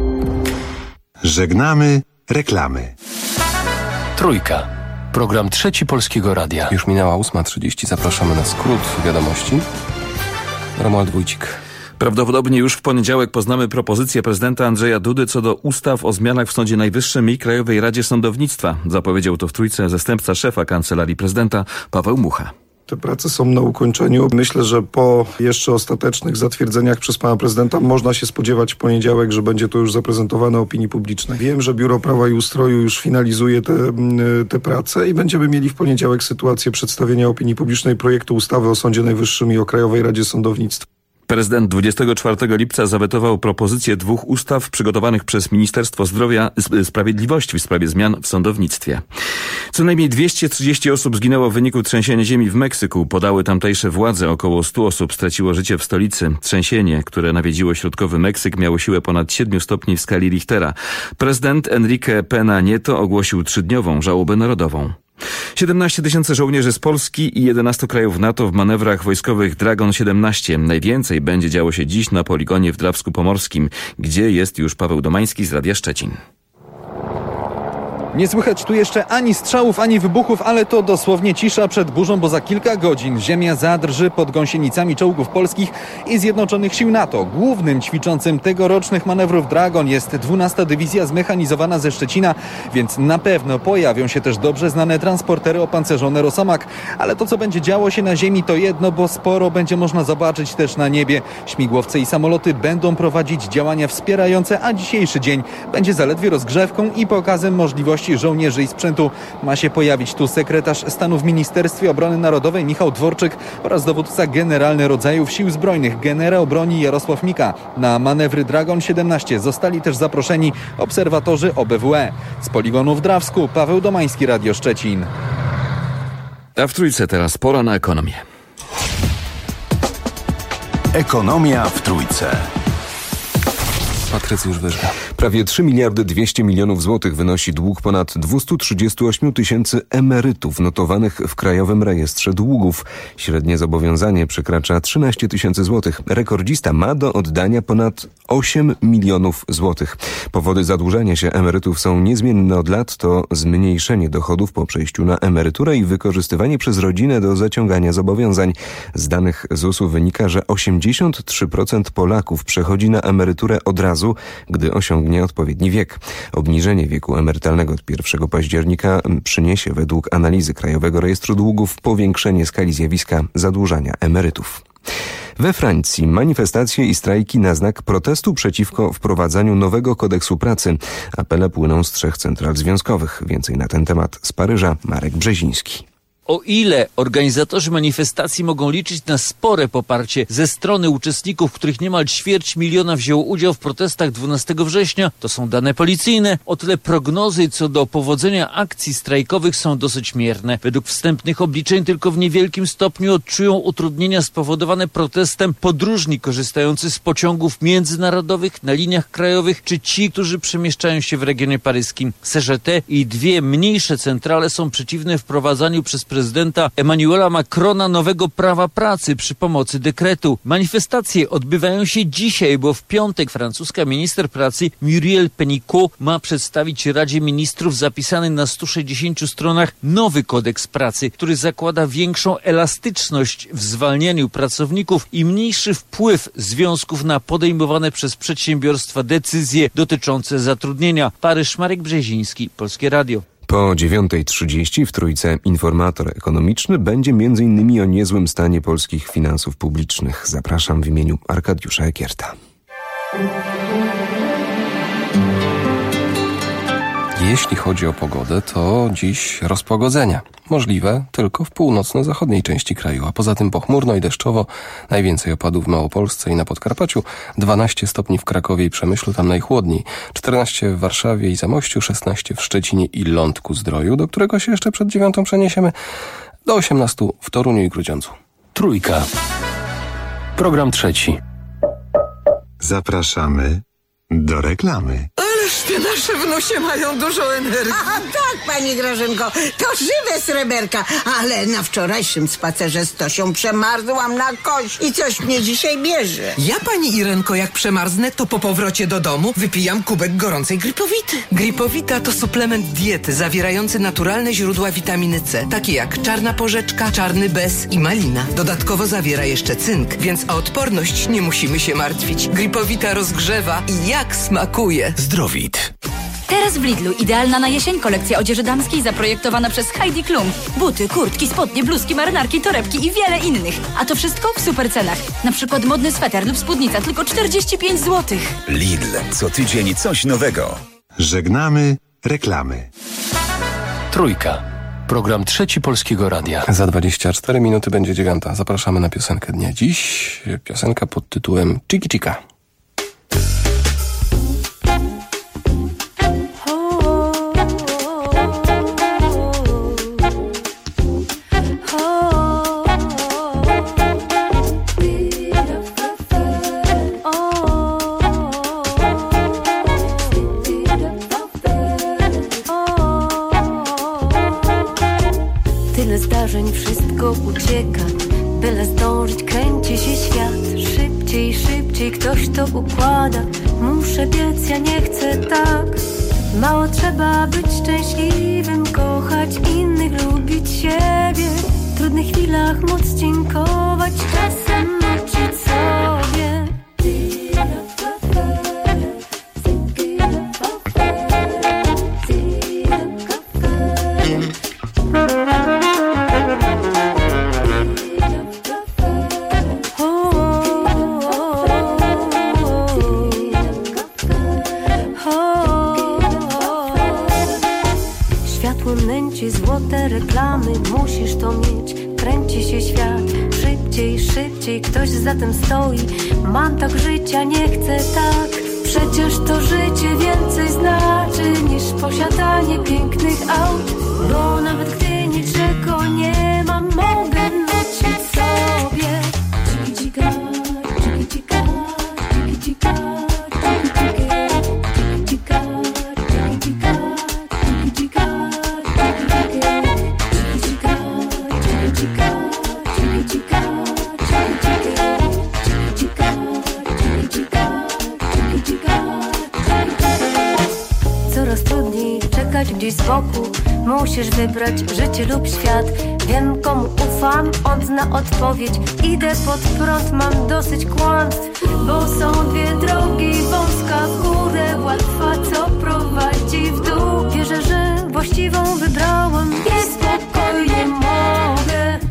Żegnamy reklamy. Trójka. Program Trzeci Polskiego Radia. Już minęła 8:30. Zapraszamy na skrót wiadomości. Romuald Wójcik. Prawdopodobnie już w poniedziałek poznamy propozycję prezydenta Andrzeja Dudy co do ustaw o zmianach w Sądzie Najwyższym i Krajowej Radzie Sądownictwa. Zapowiedział to w Trójce zastępca szefa Kancelarii Prezydenta Paweł Mucha. Te prace są na ukończeniu. Myślę, że po jeszcze ostatecznych zatwierdzeniach przez pana prezydenta można się spodziewać w poniedziałek, że będzie to już zaprezentowane opinii publicznej. Wiem, że Biuro Prawa i Ustroju już finalizuje te prace i będziemy mieli w poniedziałek sytuację przedstawienia opinii publicznej projektu ustawy o Sądzie Najwyższym i o Krajowej Radzie Sądownictwa. Prezydent 24 lipca zawetował propozycję 2 ustaw przygotowanych przez Ministerstwo Zdrowia Sprawiedliwości w sprawie zmian w sądownictwie. Co najmniej 230 osób zginęło w wyniku trzęsienia ziemi w Meksyku. Podały tamtejsze władze. Około 100 osób straciło życie w stolicy. Trzęsienie, które nawiedziło środkowy Meksyk, miało siłę ponad 7 stopni w skali Richtera. Prezydent Enrique Pena Nieto ogłosił 3-dniową żałobę narodową. 17 000 żołnierzy z Polski i 11 krajów NATO w manewrach wojskowych Dragon 17. Najwięcej będzie działo się dziś na poligonie w Drawsku-Pomorskim, gdzie jest już Paweł Domański z Radia Szczecin. Nie słychać tu jeszcze ani strzałów, ani wybuchów, ale to dosłownie cisza przed burzą, bo za kilka godzin ziemia zadrży pod gąsienicami czołgów polskich i Zjednoczonych Sił NATO. Głównym ćwiczącym tegorocznych manewrów Dragon jest 12. Dywizja zmechanizowana ze Szczecina, więc na pewno pojawią się też dobrze znane transportery opancerzone Rosomak. Ale to, co będzie działo się na ziemi, to jedno, bo sporo będzie można zobaczyć też na niebie. Śmigłowce i samoloty będą prowadzić działania wspierające, a dzisiejszy dzień będzie zaledwie rozgrzewką i pokazem możliwości żołnierzy i sprzętu. Ma się pojawić tu sekretarz stanu w Ministerstwie Obrony Narodowej Michał Dworczyk oraz dowódca generalny rodzajów Sił Zbrojnych generał broni Jarosław Mika. Na manewry Dragon 17 zostali też zaproszeni obserwatorzy OBWE. Z poligonu w Drawsku Paweł Domański, Radio Szczecin. A w Trójce teraz pora na ekonomię. Ekonomia w Trójce. Patrycjusz Wyżga. Prawie 3 miliardy 200 milionów złotych wynosi dług ponad 238 tysięcy emerytów notowanych w Krajowym Rejestrze Długów. Średnie zobowiązanie przekracza 13 tysięcy złotych. Rekordzista ma do oddania ponad 8 milionów złotych. Powody zadłużania się emerytów są niezmienne od lat. To zmniejszenie dochodów po przejściu na emeryturę i wykorzystywanie przez rodzinę do zaciągania zobowiązań. Z danych ZUS-u wynika, że 83% Polaków przechodzi na emeryturę od razu, gdy osiągnie odpowiedni wiek. Obniżenie wieku emerytalnego od 1 października przyniesie według analizy Krajowego Rejestru Długów powiększenie skali zjawiska zadłużania emerytów. We Francji manifestacje i strajki na znak protestu przeciwko wprowadzaniu nowego kodeksu pracy. Apele płyną z 3 central związkowych. Więcej na ten temat z Paryża Marek Brzeziński. o ile organizatorzy manifestacji mogą liczyć na spore poparcie ze strony uczestników, których niemal 250 000 wzięło udział w protestach 12 września, to są dane policyjne, o tyle prognozy co do powodzenia akcji strajkowych są dosyć mierne. Według wstępnych obliczeń tylko w niewielkim stopniu odczują utrudnienia spowodowane protestem podróżni korzystający z pociągów międzynarodowych na liniach krajowych, czy ci, którzy przemieszczają się w regionie paryskim. CGT i 2 mniejsze centrale są przeciwne wprowadzaniu przez prezydenta Emmanuela Macrona nowego prawa pracy przy pomocy dekretu. Manifestacje odbywają się dzisiaj, bo w piątek francuska minister pracy Muriel Pénicaud ma przedstawić Radzie Ministrów zapisany na 160 stronach nowy kodeks pracy, który zakłada większą elastyczność w zwalnianiu pracowników i mniejszy wpływ związków na podejmowane przez przedsiębiorstwa decyzje dotyczące zatrudnienia. Paryż, Marek Brzeziński, Polskie Radio. Po 9:30 w Trójce informator ekonomiczny będzie m.in. o niezłym stanie polskich finansów publicznych. Zapraszam w imieniu Arkadiusza Ekierta. Jeśli chodzi o pogodę, to dziś rozpogodzenia. Możliwe tylko w północno-zachodniej części kraju, a poza tym pochmurno i deszczowo. Najwięcej opadów w Małopolsce i na Podkarpaciu, 12 stopni w Krakowie i Przemyślu, tam najchłodniej, 14 w Warszawie i Zamościu, 16 w Szczecinie i Lądku-Zdroju, do którego się jeszcze przed 9 przeniesiemy, do 18 w Toruniu i Grudziądzu. Trójka. Program trzeci. Zapraszamy do reklamy. Ależ te nasze wnusie mają dużo energii. A tak, pani Grażynko, to żywe sreberka, ale na wczorajszym spacerze z Tosią przemarzłam na kość i coś mnie dzisiaj bierze. Ja, pani Irenko, jak przemarznę, to po powrocie do domu wypijam kubek gorącej Gripowity. Gripowita to suplement diety zawierający naturalne źródła witaminy C, takie jak czarna porzeczka, czarny bez i malina. Dodatkowo zawiera jeszcze cynk, więc o odporność nie musimy się martwić. Gripowita rozgrzewa i jak smakuje. Zdrowit. Teraz w Lidlu idealna na jesień kolekcja odzieży damskiej zaprojektowana przez Heidi Klum. Buty, kurtki, spodnie, bluzki, marynarki, torebki i wiele innych. A to wszystko w super cenach. Na przykład modny sweter lub spódnica tylko 45 zł. Lidl. Co tydzień coś nowego. Żegnamy reklamy. Trójka. Program trzeci Polskiego Radia. Za 24 minuty będzie 9. Zapraszamy na piosenkę dnia. Dziś piosenka pod tytułem Chiki Chika. Wszystko ucieka, byle zdążyć, kręci się świat. Szybciej, szybciej ktoś to układa. Muszę biec, ja nie chcę tak. Mało trzeba być szczęśliwym, kochać innych, lubić siebie. W trudnych chwilach móc dziękować, czasem uczyć sobie. Złote reklamy, musisz to mieć. Kręci się świat, szybciej, szybciej ktoś za tym stoi. Mam tak życia, nie chcę tak. Przecież to życie więcej znaczy niż posiadanie pięknych aut. Bo nawet gdy niczego nie mam, mogę nosić sobie. Dziki dzika, dziki dzika, dziki dzika, dziki dzika, dziki dzika, dziki dzika. Coraz trudniej czekać gdzieś z boku. Musisz wybrać życie lub świat. Wiem komu ufam, on zna odpowiedź. Idę pod prąd, mam dosyć kłamstw. Bo są dwie drogi, wąska w górę, łatwa co prowadzi w dół. Wierzę, że właściwą wybrałam i spokojnie mogę.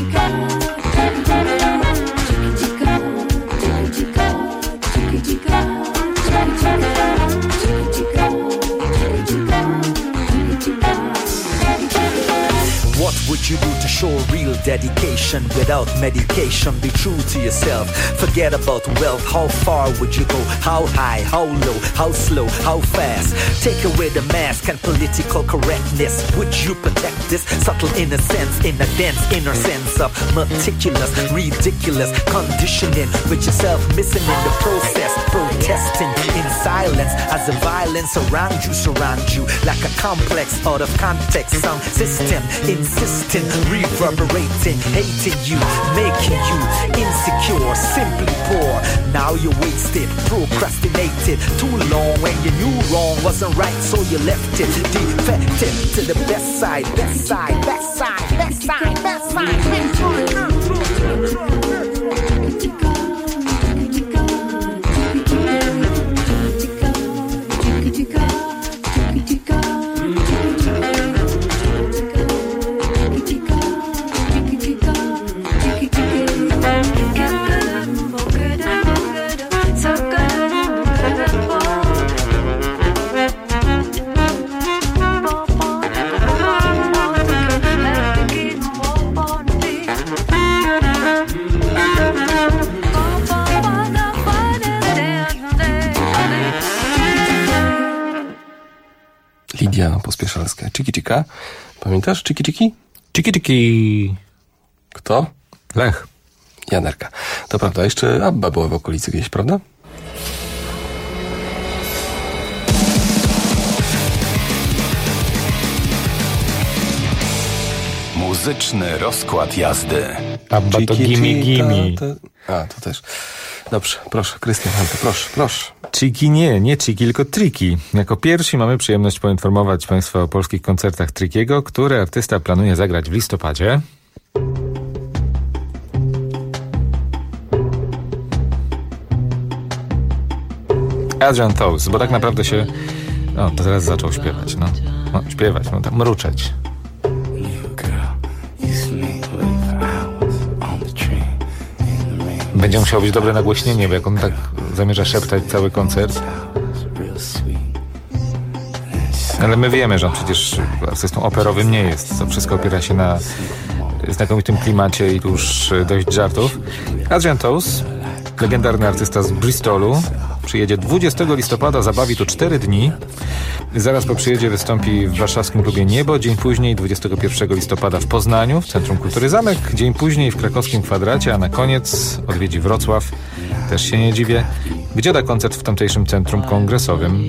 Dzika. dedication without medication. Be true to yourself, forget about wealth. How far would you go? How high, how low, how slow, how fast? Take away the mask and political correctness. Would you protect this subtle innocence in a dense inner sense of meticulous, ridiculous conditioning with yourself missing in the process, protesting in silence as the violence around you like a complex out of context sound system, insisting, reverberating, hating you, making you insecure, simply poor. Now you're wasted, procrastinated too long when you knew wrong wasn't right, so you left it defected to the best side, best side, best side, best side, best side, best side. Lidia Pospieszalska. Chiki Chika. Pamiętasz Chiki Chiki? Chiki Chiki. Kto? Lech. Janerka. To prawda, jeszcze Abba była w okolicy gdzieś, prawda? Muzyczny rozkład jazdy. Abba to gimme, gimme. A, to też. Dobrze, proszę, Krystian, proszę. Triki nie Triki, tylko Triki. Jako pierwsi mamy przyjemność poinformować Państwa o polskich koncertach Trikiego, które artysta planuje zagrać w listopadzie. Adrian Toes, bo tak naprawdę się... O, to teraz zaczął śpiewać, tam mruczeć. Będzie musiało być dobre nagłośnienie, bo jak on tak zamierza szeptać cały koncert. Ale my wiemy, że on przecież artystą operowym nie jest. To wszystko opiera się na znakomitym klimacie i tu już dość żartów. Adrian Toes, legendarny artysta z Bristolu, przyjedzie 20 listopada, zabawi tu 4 dni. Zaraz po przyjeździe wystąpi w warszawskim klubie Niebo, dzień później 21 listopada w Poznaniu, w Centrum Kultury Zamek, dzień później w krakowskim Kwadracie, a na koniec odwiedzi Wrocław, też się nie dziwię, gdzie da koncert w tamtejszym Centrum Kongresowym.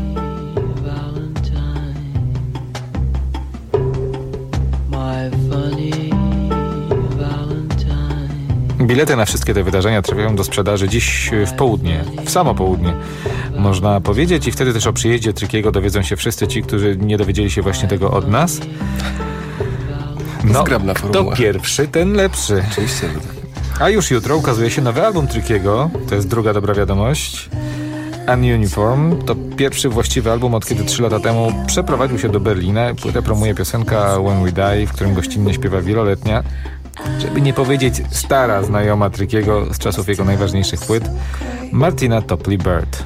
Bilety na wszystkie te wydarzenia trafiają do sprzedaży dziś w południe, w samo południe, można powiedzieć, i wtedy też o przyjeździe Trikiego dowiedzą się wszyscy ci, którzy nie dowiedzieli się właśnie tego od nas. Zgrabna formuła. To pierwszy, ten lepszy. Oczywiście. A już jutro ukazuje się nowy album Trikiego, to jest druga dobra wiadomość. Ununiform to pierwszy właściwy album, od kiedy 3 lata temu przeprowadził się do Berlina. Płytę promuje piosenka When We Die, w którym gościnnie śpiewa wieloletnia, żeby nie powiedzieć stara znajoma Trikiego z czasów jego najważniejszych płyt, Martina Topley-Bird.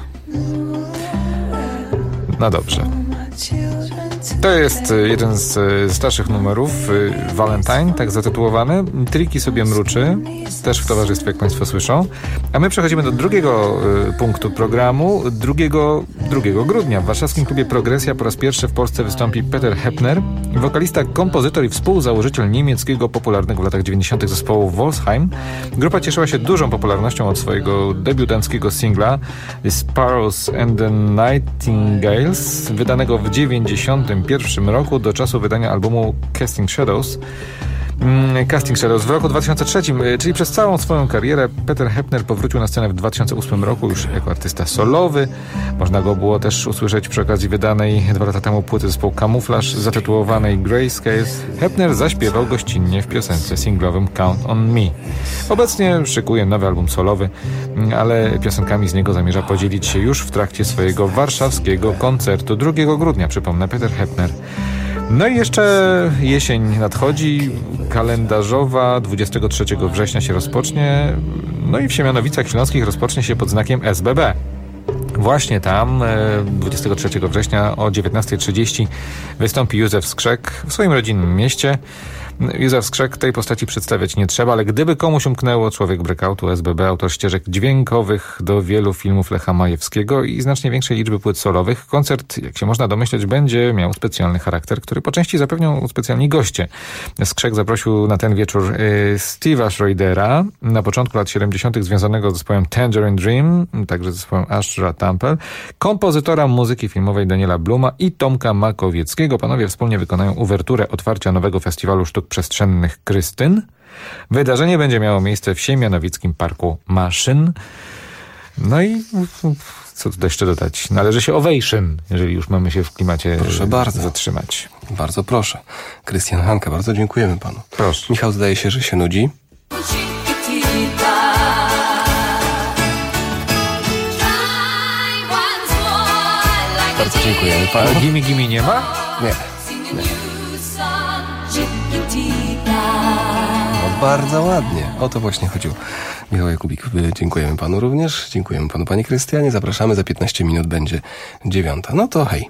No dobrze. To jest jeden z starszych numerów, Valentine, tak zatytułowany. Triki sobie mruczy, też w towarzystwie, jak Państwo słyszą. A my przechodzimy do drugiego punktu programu. 2 grudnia w warszawskim klubie Progresja po raz pierwszy w Polsce wystąpi Peter Heppner, wokalista, kompozytor i współzałożyciel niemieckiego popularnego w latach 90. zespołu Wolfsheim. Grupa cieszyła się dużą popularnością od swojego debiutanckiego singla The Sparrows and the Nightingales, wydanego w 1991 roku do czasu wydania albumu Casting Shadows w roku 2003, czyli przez całą swoją karierę Peter Heppner powrócił na scenę w 2008 roku już jako artysta solowy. Można go było też usłyszeć przy okazji wydanej 2 lata temu płyty zespołu Camouflage zatytułowanej Grayscale. Heppner zaśpiewał gościnnie w piosence singlowym Count on Me. Obecnie szykuje nowy album solowy, ale piosenkami z niego zamierza podzielić się już w trakcie swojego warszawskiego koncertu 2 grudnia. Przypomnę, Peter Heppner. No i jeszcze jesień nadchodzi, kalendarzowa, 23 września się rozpocznie, no i w Siemianowicach Śląskich rozpocznie się pod znakiem SBB. Właśnie tam 23 września o 19:30 wystąpi Józef Skrzek w swoim rodzinnym mieście. Józef Skrzek tej postaci przedstawiać nie trzeba, ale gdyby komuś umknęło, człowiek breakoutu, SBB, autor ścieżek dźwiękowych do wielu filmów Lecha Majewskiego i znacznie większej liczby płyt solowych. Koncert, jak się można domyśleć, będzie miał specjalny charakter, który po części zapewnią specjalni goście. Skrzek zaprosił na ten wieczór Steve'a Schroedera, na początku lat 70. związanego z zespołem Tangerine Dream, także z zespołem Ashra Temple, kompozytora muzyki filmowej Daniela Bluma i Tomka Makowieckiego. Panowie wspólnie wykonają uwerturę otwarcia nowego festiwalu sztuk przestrzennych Krystyn. Wydarzenie będzie miało miejsce w Siemianowickim Parku Maszyn. No i co tu jeszcze dodać? Należy się ovation, jeżeli już mamy się w klimacie proszę bardzo zatrzymać. Bardzo proszę. Krystian Hanke, bardzo dziękujemy panu. Proszę. Michał, zdaje się, że się nudzi. Bardzo dziękujemy panu. Ale Gimme nie ma? Nie. No, bardzo ładnie. O to właśnie chodziło. Michał Jakubik, dziękujemy panu również. Dziękujemy panu, panie Krystianie. Zapraszamy, za 15 minut będzie 9. No to hej.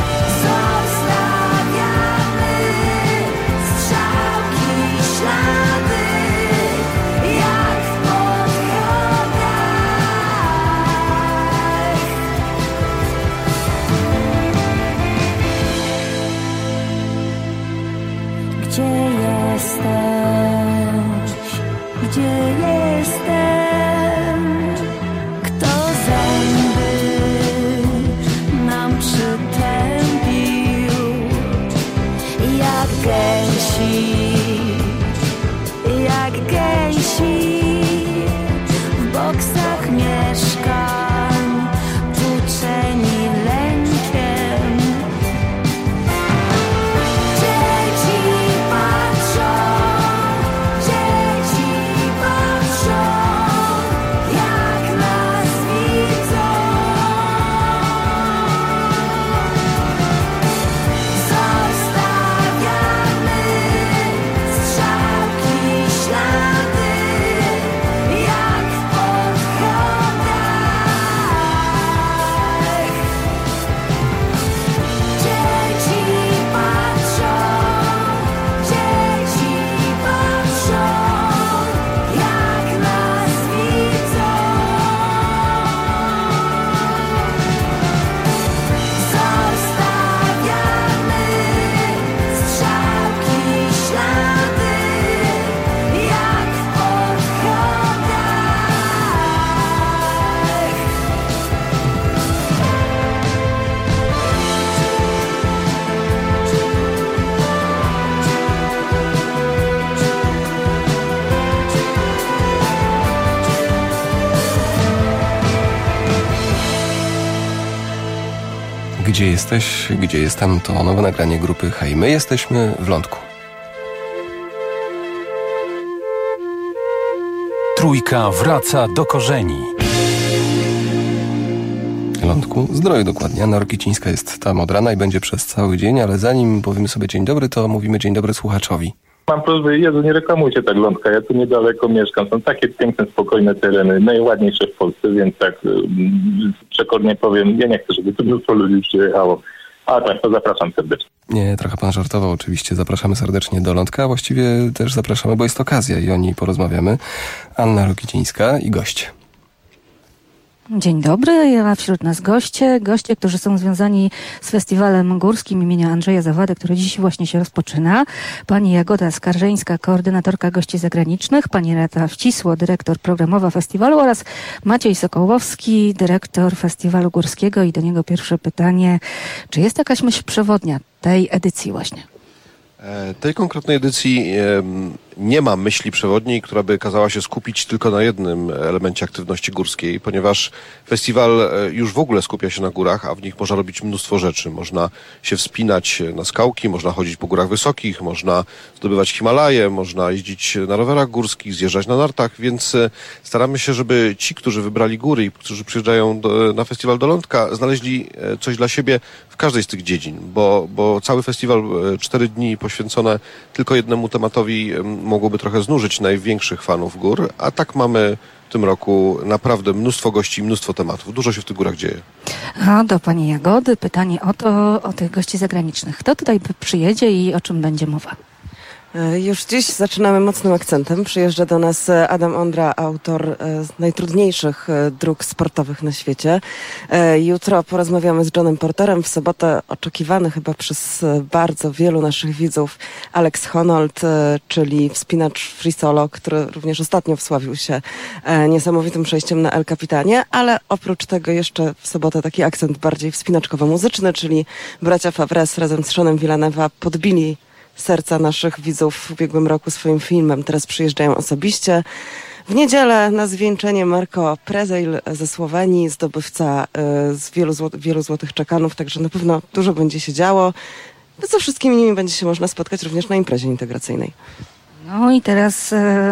Slide Gdzie jesteś, gdzie jestem, to nowe nagranie grupy Hej. My jesteśmy w Lądku. Trójka wraca do korzeni. Lądku Zdroju dokładnie. Anna Rokicińska jest tam od rana i będzie przez cały dzień, ale zanim powiemy sobie dzień dobry, to mówimy dzień dobry słuchaczowi. Mam prośbę, Jezu, nie reklamujcie tak Lądka, ja tu niedaleko mieszkam, są takie piękne, spokojne tereny, najładniejsze w Polsce, więc tak przekornie powiem, ja nie chcę, żeby tu mnóstwo ludzi przyjechało, a tak, to zapraszam serdecznie. Nie, trochę pan żartował oczywiście, zapraszamy serdecznie do Lądka, a właściwie też zapraszamy, bo jest okazja i o niej porozmawiamy. Anna Rokicińska i goście. Dzień dobry, a wśród nas goście, którzy są związani z festiwalem górskim imienia Andrzeja Zawady, który dziś właśnie się rozpoczyna. Pani Jagoda Skarżyńska, koordynatorka gości zagranicznych, pani Renata Wcisło, dyrektor programowa festiwalu oraz Maciej Sokołowski, dyrektor festiwalu górskiego. I do niego pierwsze pytanie, czy jest jakaś myśl przewodnia tej edycji właśnie? Tej konkretnej edycji nie ma myśli przewodniej, która by kazała się skupić tylko na jednym elemencie aktywności górskiej, ponieważ festiwal już w ogóle skupia się na górach, a w nich można robić mnóstwo rzeczy. Można się wspinać na skałki, można chodzić po górach wysokich, można zdobywać Himalaje, można jeździć na rowerach górskich, zjeżdżać na nartach, więc staramy się, żeby ci, którzy wybrali góry i którzy przyjeżdżają na festiwal do Lądka, znaleźli coś dla siebie w każdej z tych dziedzin, bo cały festiwal 4 dni poświęcone tylko jednemu tematowi mogłoby trochę znużyć największych fanów gór, a tak mamy w tym roku naprawdę mnóstwo gości, mnóstwo tematów. Dużo się w tych górach dzieje. A do pani Jagody pytanie o tych gości zagranicznych. Kto tutaj przyjedzie i o czym będzie mowa? Już dziś zaczynamy mocnym akcentem. Przyjeżdża do nas Adam Ondra, autor najtrudniejszych dróg sportowych na świecie. Jutro porozmawiamy z Johnem Porterem. W sobotę oczekiwany chyba przez bardzo wielu naszych widzów Alex Honnold, czyli wspinacz free solo, który również ostatnio wsławił się niesamowitym przejściem na El Capitanie, ale oprócz tego jeszcze w sobotę taki akcent bardziej wspinaczkowo-muzyczny, czyli bracia Favres razem z Seanem Villaneva podbili serca naszych widzów w ubiegłym roku swoim filmem. Teraz przyjeżdżają osobiście. W niedzielę na zwieńczenie Marco Prezeil ze Słowenii, zdobywca z wielu złotych czekanów, także na pewno dużo będzie się działo. Ze wszystkimi nimi będzie się można spotkać również na imprezie integracyjnej. No i teraz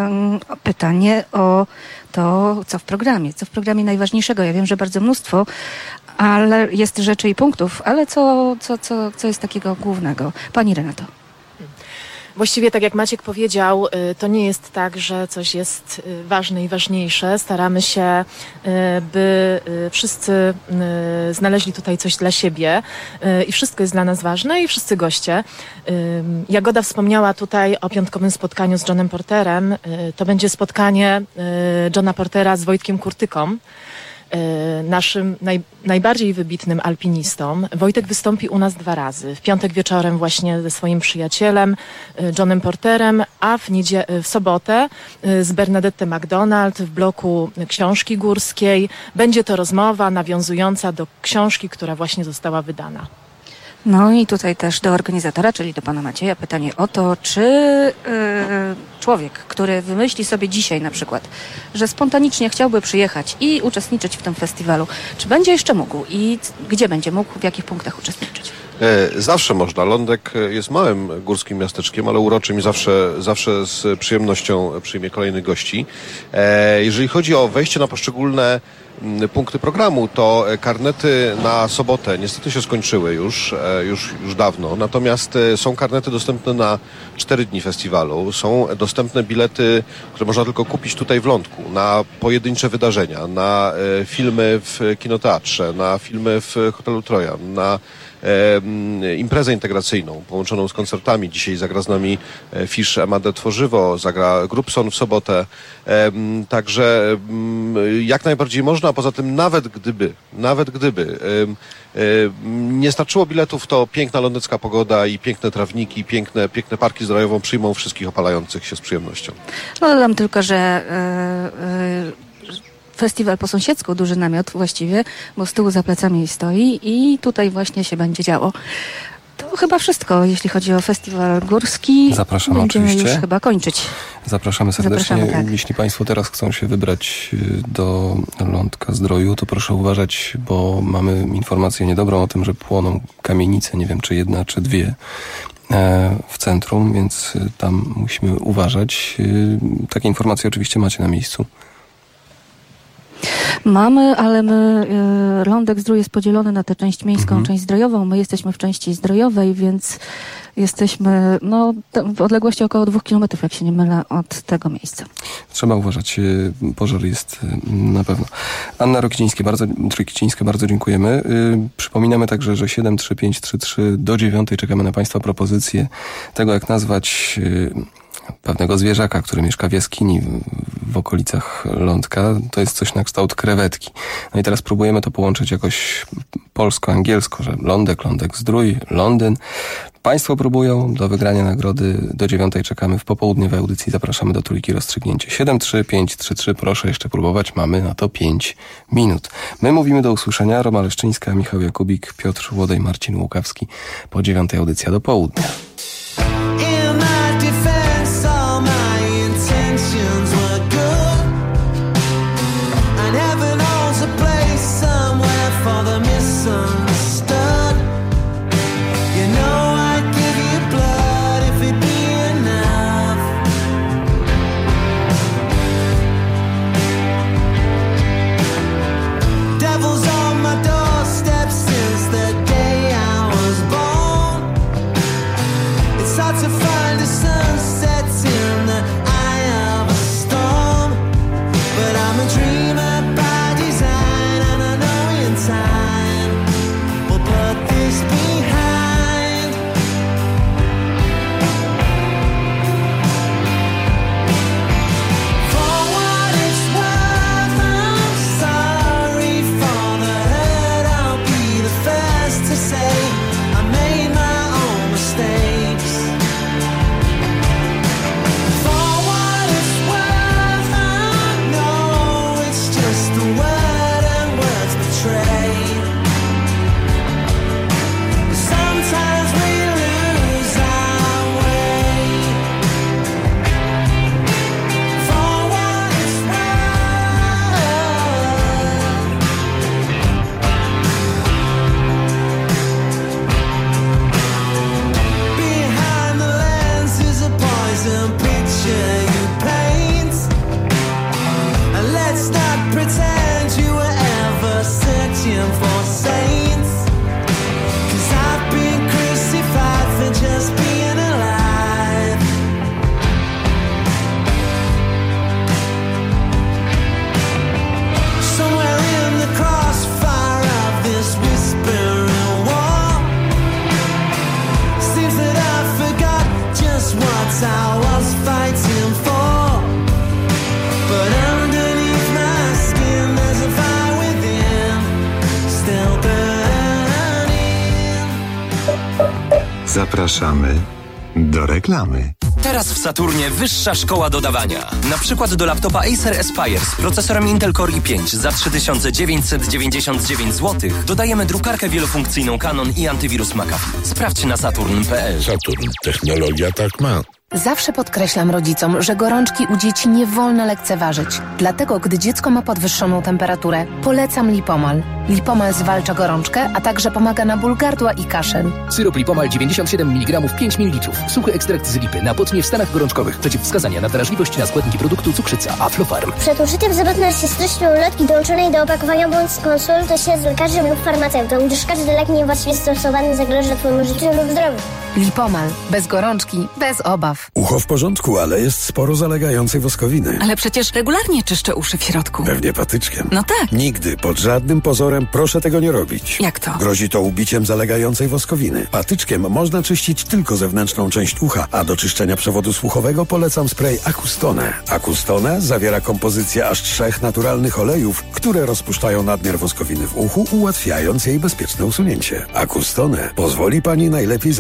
pytanie o to, co w programie. Co w programie najważniejszego? Ja wiem, że bardzo mnóstwo, ale jest rzeczy i punktów, ale co jest takiego głównego? Pani Renato. Właściwie tak jak Maciek powiedział, to nie jest tak, że coś jest ważne i ważniejsze. Staramy się, by wszyscy znaleźli tutaj coś dla siebie i wszystko jest dla nas ważne i wszyscy goście. Jagoda wspomniała tutaj o piątkowym spotkaniu z Johnem Porterem. To będzie spotkanie Johna Portera z Wojtkiem Kurtyką, naszym najbardziej wybitnym alpinistą. Wojtek wystąpi u nas 2 razy. W piątek wieczorem właśnie ze swoim przyjacielem Johnem Porterem, a w sobotę z Bernadette McDonald w bloku książki górskiej. Będzie to rozmowa nawiązująca do książki, która właśnie została wydana. No i tutaj też do organizatora, czyli do pana Macieja, pytanie o to, czy człowiek, który wymyśli sobie dzisiaj na przykład, że spontanicznie chciałby przyjechać i uczestniczyć w tym festiwalu, czy będzie jeszcze mógł i gdzie będzie mógł, w jakich punktach uczestniczyć? Zawsze można. Lądek jest małym górskim miasteczkiem, ale uroczym i zawsze z przyjemnością przyjmie kolejnych gości. Jeżeli chodzi o wejście na poszczególne punkty programu, to karnety na sobotę niestety się skończyły już dawno, natomiast są karnety dostępne na 4 dni festiwalu. Są dostępne bilety, które można tylko kupić tutaj w Lądku, na pojedyncze wydarzenia, na filmy w kinoteatrze, na filmy w hotelu Trojan, na imprezę integracyjną połączoną z koncertami. Dzisiaj zagra z nami Fisz Emadę Tworzywo, zagra Grupson w sobotę. Także jak najbardziej można, a poza tym nawet gdyby nie starczyło biletów, to piękna lądecka pogoda i piękne trawniki, piękne parki z Rajową przyjmą wszystkich opalających się z przyjemnością. No dodam tylko, że festiwal po sąsiedzku, duży namiot właściwie, bo z tyłu za plecami stoi i tutaj właśnie się będzie działo. To chyba wszystko, jeśli chodzi o festiwal górski. Zapraszamy Będziemy oczywiście. już chyba kończyć. Zapraszamy serdecznie. Zapraszamy, tak. Jeśli Państwo teraz chcą się wybrać do Lądka Zdroju, to proszę uważać, bo mamy informację niedobrą o tym, że płoną kamienice, nie wiem czy jedna, czy dwie w centrum, więc tam musimy uważać. Takie informacje oczywiście macie na miejscu. Mamy, ale my, Lądek Zdrój jest podzielony na tę część miejską, część zdrojową. My jesteśmy w części zdrojowej, więc jesteśmy w odległości około 2 km, jak się nie mylę, od tego miejsca. Trzeba uważać. Pożar jest na pewno. Anna Rokicińska, bardzo dziękujemy. Przypominamy także, że 73533 do 9 czekamy na Państwa propozycje tego, jak nazwać pewnego zwierzaka, który mieszka w jaskini w okolicach Lądka. To jest coś na kształt krewetki. No i teraz próbujemy to połączyć jakoś polsko-angielsko, że Lądek Zdrój, Londyn. Państwo próbują. Do wygrania nagrody do 9 czekamy w popołudniowej audycji. Zapraszamy do trójki rozstrzygnięcie. 73533. Proszę jeszcze próbować. Mamy na to 5 minut. My mówimy do usłyszenia. Roma Leszczyńska, Michał Jakubik, Piotr Łodej, Marcin Łukawski. Po 9 audycja do południa. Zapraszamy do reklamy. Teraz w Saturnie wyższa szkoła dodawania. Na przykład do laptopa Acer Aspire z procesorem Intel Core i5 za 3999 zł dodajemy drukarkę wielofunkcyjną Canon i antywirus McAfee. Sprawdź na saturn.pl. Saturn. Technologia tak ma. Zawsze podkreślam rodzicom, że gorączki u dzieci nie wolno lekceważyć. Dlatego, gdy dziecko ma podwyższoną temperaturę, polecam Lipomal. Lipomal zwalcza gorączkę, a także pomaga na ból gardła i kaszel. Syrop Lipomal 97 mg 5 ml. Suchy ekstrakt z lipy na potnie w stanach gorączkowych. Przeciwwskazania na wrażliwość na składniki produktu cukrzyca Aflofarm. Przed użyciem zapewne się treścią ulotki dołączonej do opakowania bądź skonsultuj się z lekarzem lub farmaceutą, gdyż każdy lek niewłaściwie stosowany zagraża Twojemu życiu lub zdrowiu. Lipomal. Bez gorączki, bez obaw. Ucho w porządku, ale jest sporo zalegającej woskowiny. Ale przecież regularnie czyszczę uszy w środku. Pewnie patyczkiem. No tak. Nigdy, pod żadnym pozorem proszę tego nie robić. Jak to? Grozi to ubiciem zalegającej woskowiny. Patyczkiem można czyścić tylko zewnętrzną część ucha, a do czyszczenia przewodu słuchowego polecam spray Acustone. Acustone zawiera kompozycję aż 3 naturalnych olejów, które rozpuszczają nadmiar woskowiny w uchu, ułatwiając jej bezpieczne usunięcie. Acustone pozwoli Pani najlepiej zadbać o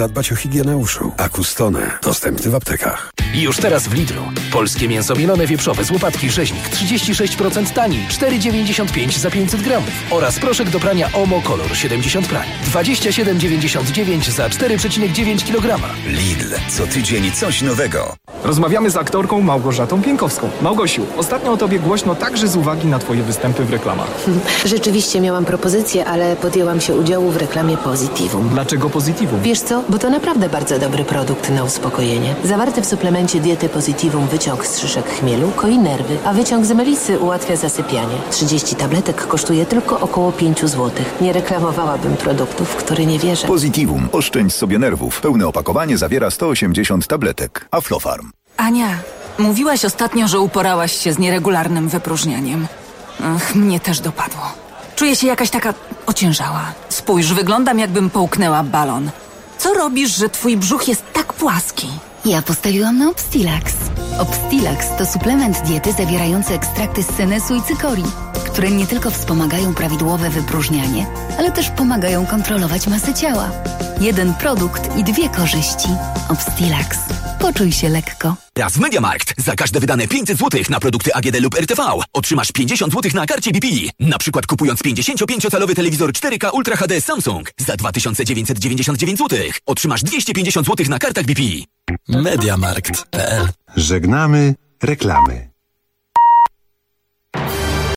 higienę uszu. Acustone. Dostępny w aptekach. Już teraz w Lidlu. Polskie mięso mielone wieprzowe z łopatki rzeźnik 36% taniej, 4,95 za 500 gramów. Oraz proszek do prania Omo Color 70 prań, 27,99 za 4,9 kg. Lidl. Co tydzień coś nowego. Rozmawiamy z aktorką Małgorzatą Pienkowską. Małgosiu, ostatnio o tobie głośno także z uwagi na twoje występy w reklamach. Rzeczywiście miałam propozycję, ale podjęłam się udziału w reklamie Positivum. Dlaczego Positivum? Wiesz co, bo to naprawdę bardzo dobry produkt na uspokojenie. Zawarty w suplemencie diety Positivum wyciąg z szyszek chmielu koi nerwy, a wyciąg z melisy ułatwia zasypianie. 30 tabletek kosztuje tylko około 5 zł. Nie reklamowałabym produktów, w które nie wierzę. Positivum. Oszczędź sobie nerwów. Pełne opakowanie zawiera 180 tabletek. Aflofarm. Ania, mówiłaś ostatnio, że uporałaś się z nieregularnym wypróżnianiem. Ach, mnie też dopadło. Czuję się jakaś taka ociężała. Spójrz, wyglądam jakbym połknęła balon. Co robisz, że twój brzuch jest tak płaski? Ja postawiłam na Obstilax. Obstilax to suplement diety zawierający ekstrakty z senesu i cykorii, które nie tylko wspomagają prawidłowe wypróżnianie, ale też pomagają kontrolować masę ciała. Jeden produkt i 2 korzyści. Obstilax. Poczuj się lekko. Teraz w MediaMarkt. Za każde wydane 500 zł na produkty AGD lub RTV otrzymasz 50 zł na karcie BP. Na przykład kupując 55-calowy telewizor 4K Ultra HD Samsung za 2999 zł otrzymasz 250 zł na kartach BP. MediaMarkt.pl. Żegnamy reklamy.